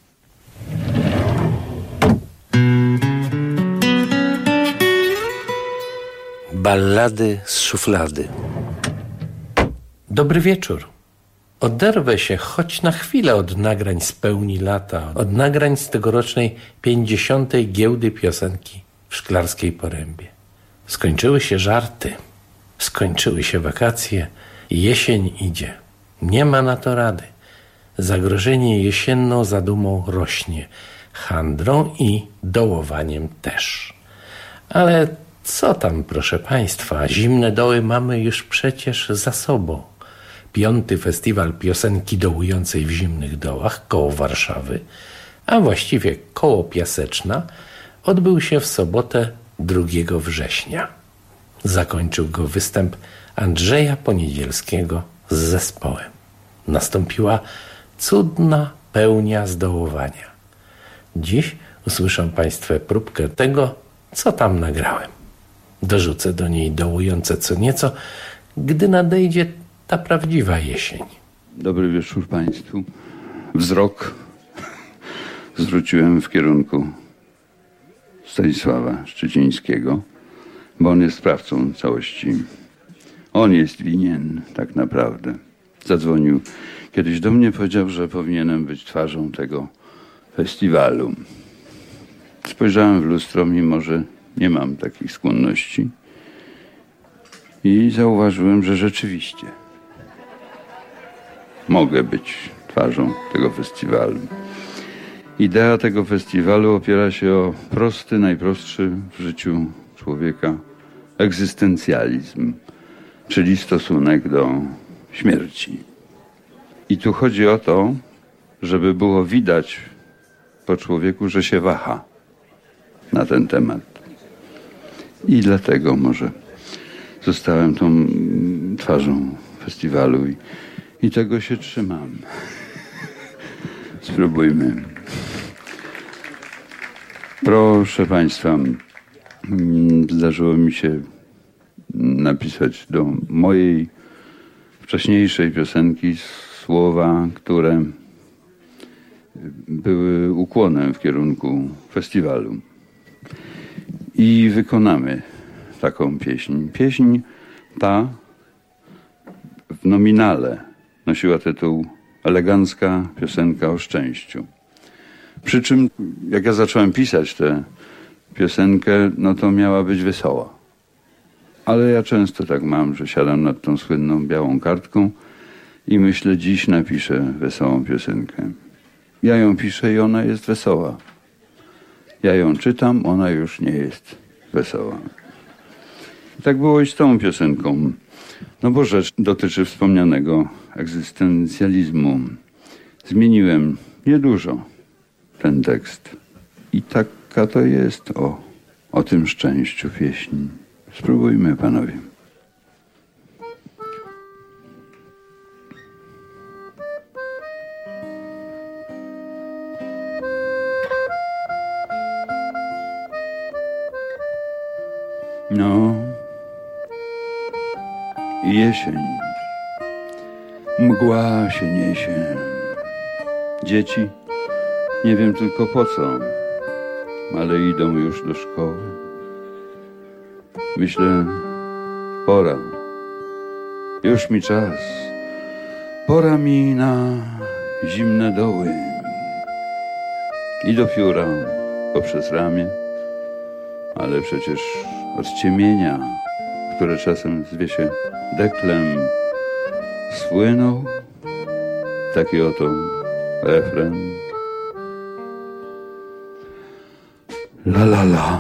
Ballady z szuflady. Dobry wieczór. Oderwę się choć na chwilę od nagrań z pełni lata, od nagrań z tegorocznej 50. giełdy piosenki w Szklarskiej Porębie. Skończyły się żarty, skończyły się wakacje, jesień idzie. Nie ma na to rady. Zagrożenie jesienną zadumą rośnie, handrą i dołowaniem też. Ale co tam, proszę Państwa, zimne doły mamy już przecież za sobą. 5. Festiwal Piosenki Dołującej w Zimnych Dołach koło Warszawy, a właściwie koło Piaseczna, odbył się w sobotę 2 września. Zakończył go występ Andrzeja Poniedzielskiego z zespołem. Nastąpiła cudna pełnia zdołowania. Dziś usłyszą Państwo próbkę tego, co tam nagrałem. Dorzucę do niej dołujące co nieco, gdy nadejdzie ta prawdziwa jesień. Dobry wieczór Państwu. Wzrok zwróciłem w kierunku Stanisława Szczycińskiego, bo on jest sprawcą całości. On jest winien tak naprawdę. Zadzwonił kiedyś do mnie, powiedział, że powinienem być twarzą tego festiwalu. Spojrzałem w lustro, mimo że nie mam takich skłonności, i zauważyłem, że rzeczywiście mogę być twarzą tego festiwalu. Idea tego festiwalu opiera się o prosty, najprostszy w życiu człowieka egzystencjalizm, czyli stosunek do śmierci. I tu chodzi o to, żeby było widać po człowieku, że się waha na ten temat. I dlatego może zostałem tą twarzą festiwalu i tego się trzymam. Spróbujmy. Proszę Państwa, zdarzyło mi się napisać do mojej wcześniejszej piosenki słowa, które były ukłonem w kierunku festiwalu. I wykonamy taką pieśń. Pieśń ta w nominale nosiła tytuł Elegancka piosenka o szczęściu. Przy czym, jak ja zacząłem pisać tę piosenkę, no to miała być wesoła. Ale ja często tak mam, że siadam nad tą słynną białą kartką i myślę, dziś napiszę wesołą piosenkę. Ja ją piszę i ona jest wesoła. Ja ją czytam, ona już nie jest wesoła. I tak było i z tą piosenką. No bo rzecz dotyczy wspomnianego egzystencjalizmu. Zmieniłem niedużo ten tekst. I taka to jest o tym szczęściu pieśń. Spróbujmy, panowie. No, jesień, mgła się niesie, dzieci, nie wiem tylko po co, ale idą już do szkoły. Myślę, Pora, już mi czas, pora mi na zimne doły i do pióra poprzez ramię, ale przecież od ciemienia, które czasem zwie się deklem, spłynął taki oto refren. La la la,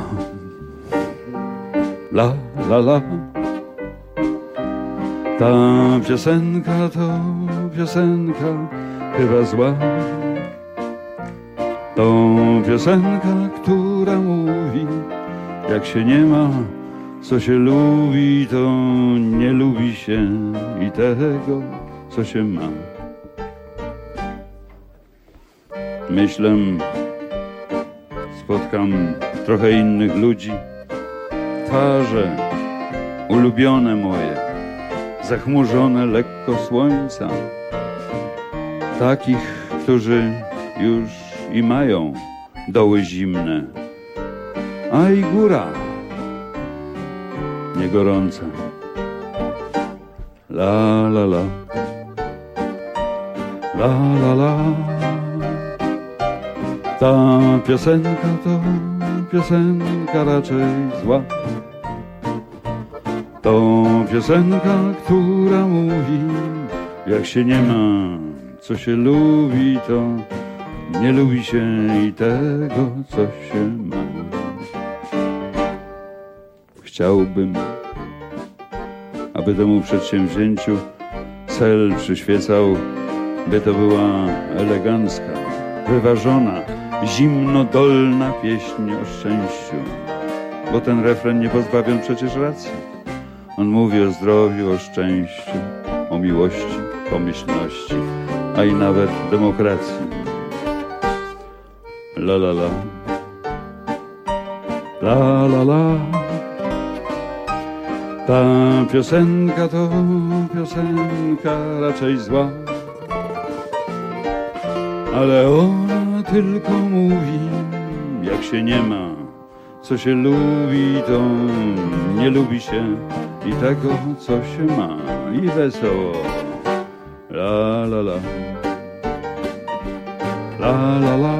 la la la. Ta piosenka to piosenka chyba zła. To piosenka, która mówi, jak się nie ma, co się lubi, to nie lubi się i tego, co się ma. Myślę, spotkam trochę innych ludzi, twarze ulubione moje, zachmurzone lekko słońca, takich, którzy już i mają doły zimne, a i góra nie gorąca. La la la, la la la. Ta piosenka to piosenka raczej zła. To piosenka, która mówi, jak się nie ma, co się lubi, to nie lubi się i tego, co się ma. Chciałbym, aby temu przedsięwzięciu cel przyświecał, by to była elegancka, wyważona, zimnodolna pieśń o szczęściu, bo ten refren nie pozbawion przecież racji. On mówi o zdrowiu, o szczęściu, o miłości, pomyślności, a i nawet demokracji. La la la, la la la. Ta piosenka to piosenka raczej zła, ale ona tylko mówi, jak się nie ma, co się lubi, to nie lubi się i tego, co się ma, i wesoło. La la la, la la la.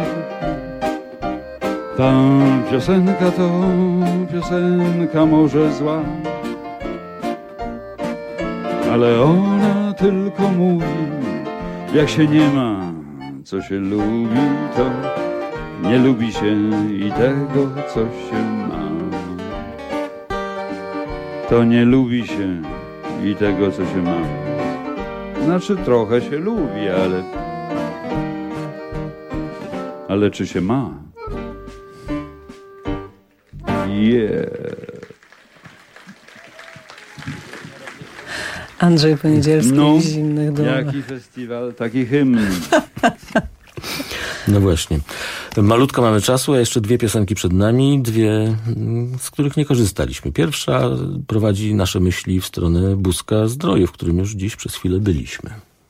Ta piosenka to piosenka może zła, ale ona tylko mówi, jak się nie ma, co się lubi, to nie lubi się i tego, co się ma. To nie lubi się i tego, co się ma. Znaczy trochę się lubi, ale czy się ma? Andrzej Poniedzielski w Zimnych Domach. Jaki festiwal, taki hymn. No właśnie. Malutko mamy czasu, a jeszcze dwie piosenki przed nami, dwie, z których nie korzystaliśmy. Pierwsza prowadzi nasze myśli w stronę Buzka Zdroju, w którym już dziś przez chwilę byliśmy.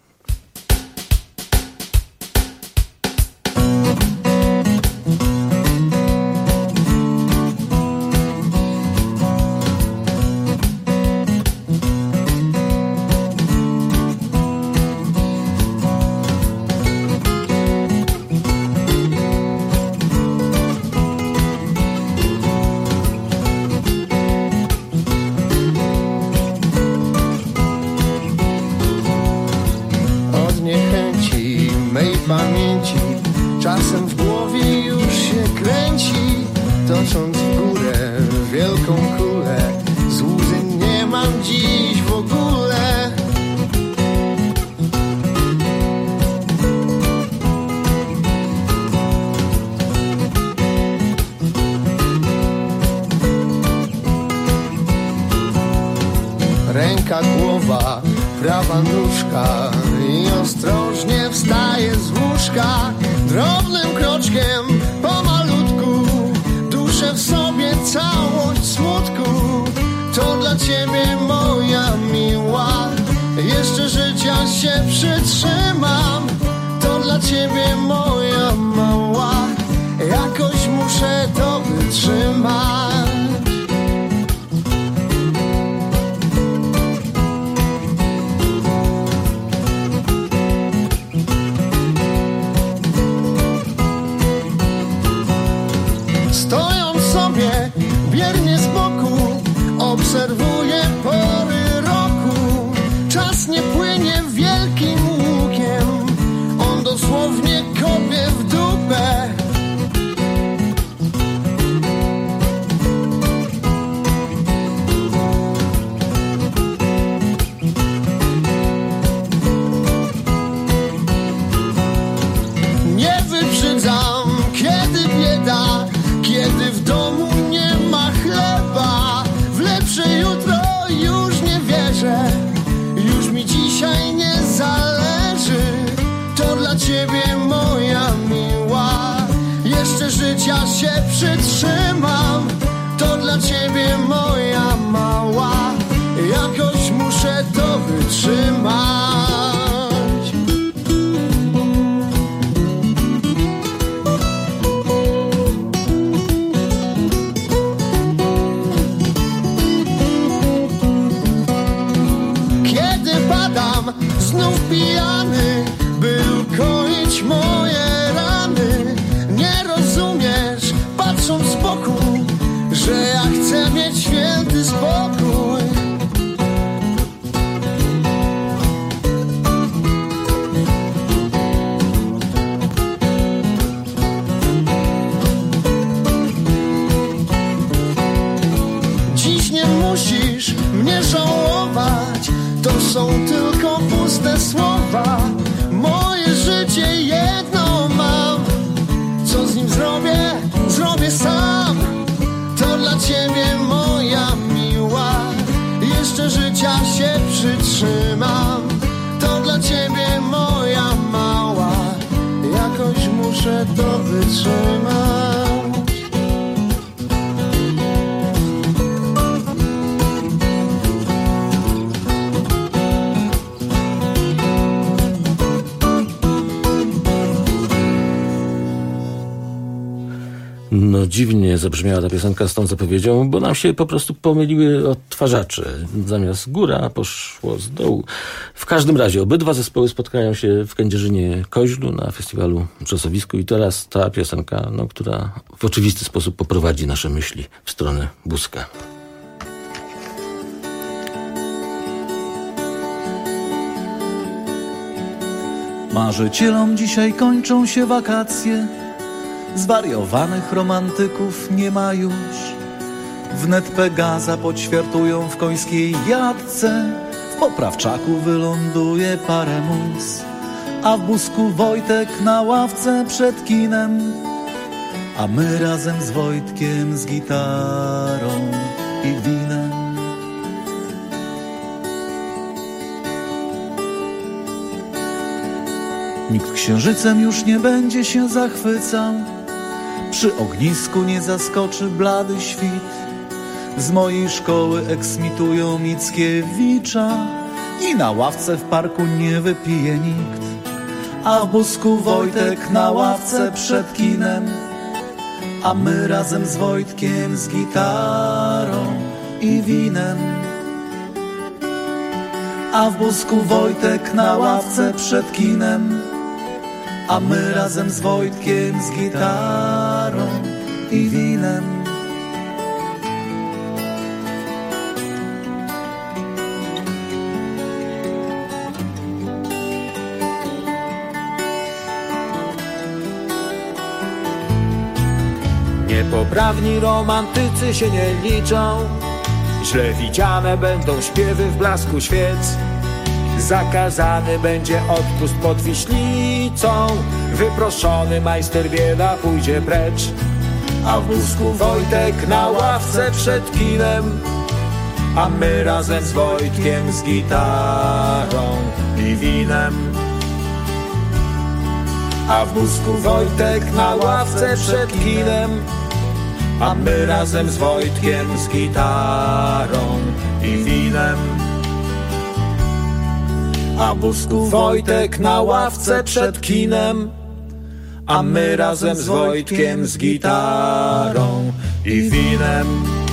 Ręka, głowa, prawa nóżka i ostrożnie wstaje z łóżka. Drobnym kroczkiem, pomalutku, duszę w sobie całość smutku. To dla ciebie, moja miła, jeszcze życia się przytrzymam. To dla ciebie, moja mała, jakoś muszę to wytrzymać. sobie biernie z boku, obserwuję pory roku. Czas nie płynie wielkim łukiem, on dosłownie kopie w dupę. Nie wybrzydzam, kiedy bieda, kiedy w domu nie ma chleba. W lepsze jutro już nie wierzę, już mi dzisiaj nie zależy. To dla ciebie, moja miła, jeszcze życia się przytrzymam. To dla ciebie, moja mała, jakoś muszę to wytrzymać. Znów pijany, by ukoić moje rany. Nie rozumiesz, patrząc z boku, że ja chcę mieć święty spokój. Dziś nie musisz mnie żałować, to są tylko puste słowa. Moje życie jedno mam, co z nim zrobię, zrobię sam. To dla ciebie, moja miła, jeszcze życia się przytrzymam. To dla ciebie, moja mała, jakoś muszę to wytrzymać. No dziwnie zabrzmiała ta piosenka z tą zapowiedzią, bo nam się po prostu pomyliły odtwarzacze. Zamiast góra poszło z dołu. W każdym razie obydwa zespoły spotkają się w Kędzierzynie-Koźlu na festiwalu Brzozowisku i teraz ta piosenka, która w oczywisty sposób poprowadzi nasze myśli w stronę Buska. Marzycielom dzisiaj kończą się wakacje, zwariowanych romantyków nie ma już. Wnet Pegaza podświartują w końskiej jadce, w poprawczaku wyląduje parę mus, a w Busku Wojtek na ławce przed kinem, a my razem z Wojtkiem z gitarą i winem. Nikt księżycem już nie będzie się zachwycał, przy ognisku nie zaskoczy blady świt. Z mojej szkoły eksmitują Mickiewicza i na ławce w parku nie wypije nikt, a w Busku Wojtek na ławce przed kinem, a my razem z Wojtkiem z gitarą i winem. A w Busku Wojtek na ławce przed kinem, a my razem z Wojtkiem z gitarą i winem. Niepoprawni romantycy się nie liczą, źle widziane będą śpiewy w blasku świec. Zakazany będzie odpust pod Wiślicą, wyproszony majster bieda pójdzie precz. A w Busku Wojtek na ławce przed kinem, a my razem z Wojtkiem z gitarą i winem. A w Busku Wojtek na ławce przed kinem, a my razem z Wojtkiem z gitarą i winem. A w Busku Wojtek na ławce przed kinem, a my razem z Wojtkiem z gitarą i winem.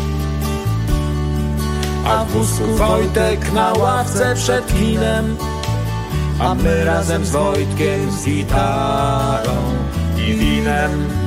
A w Busku Wojtek na ławce przed kinem, a my razem z Wojtkiem z gitarą i winem.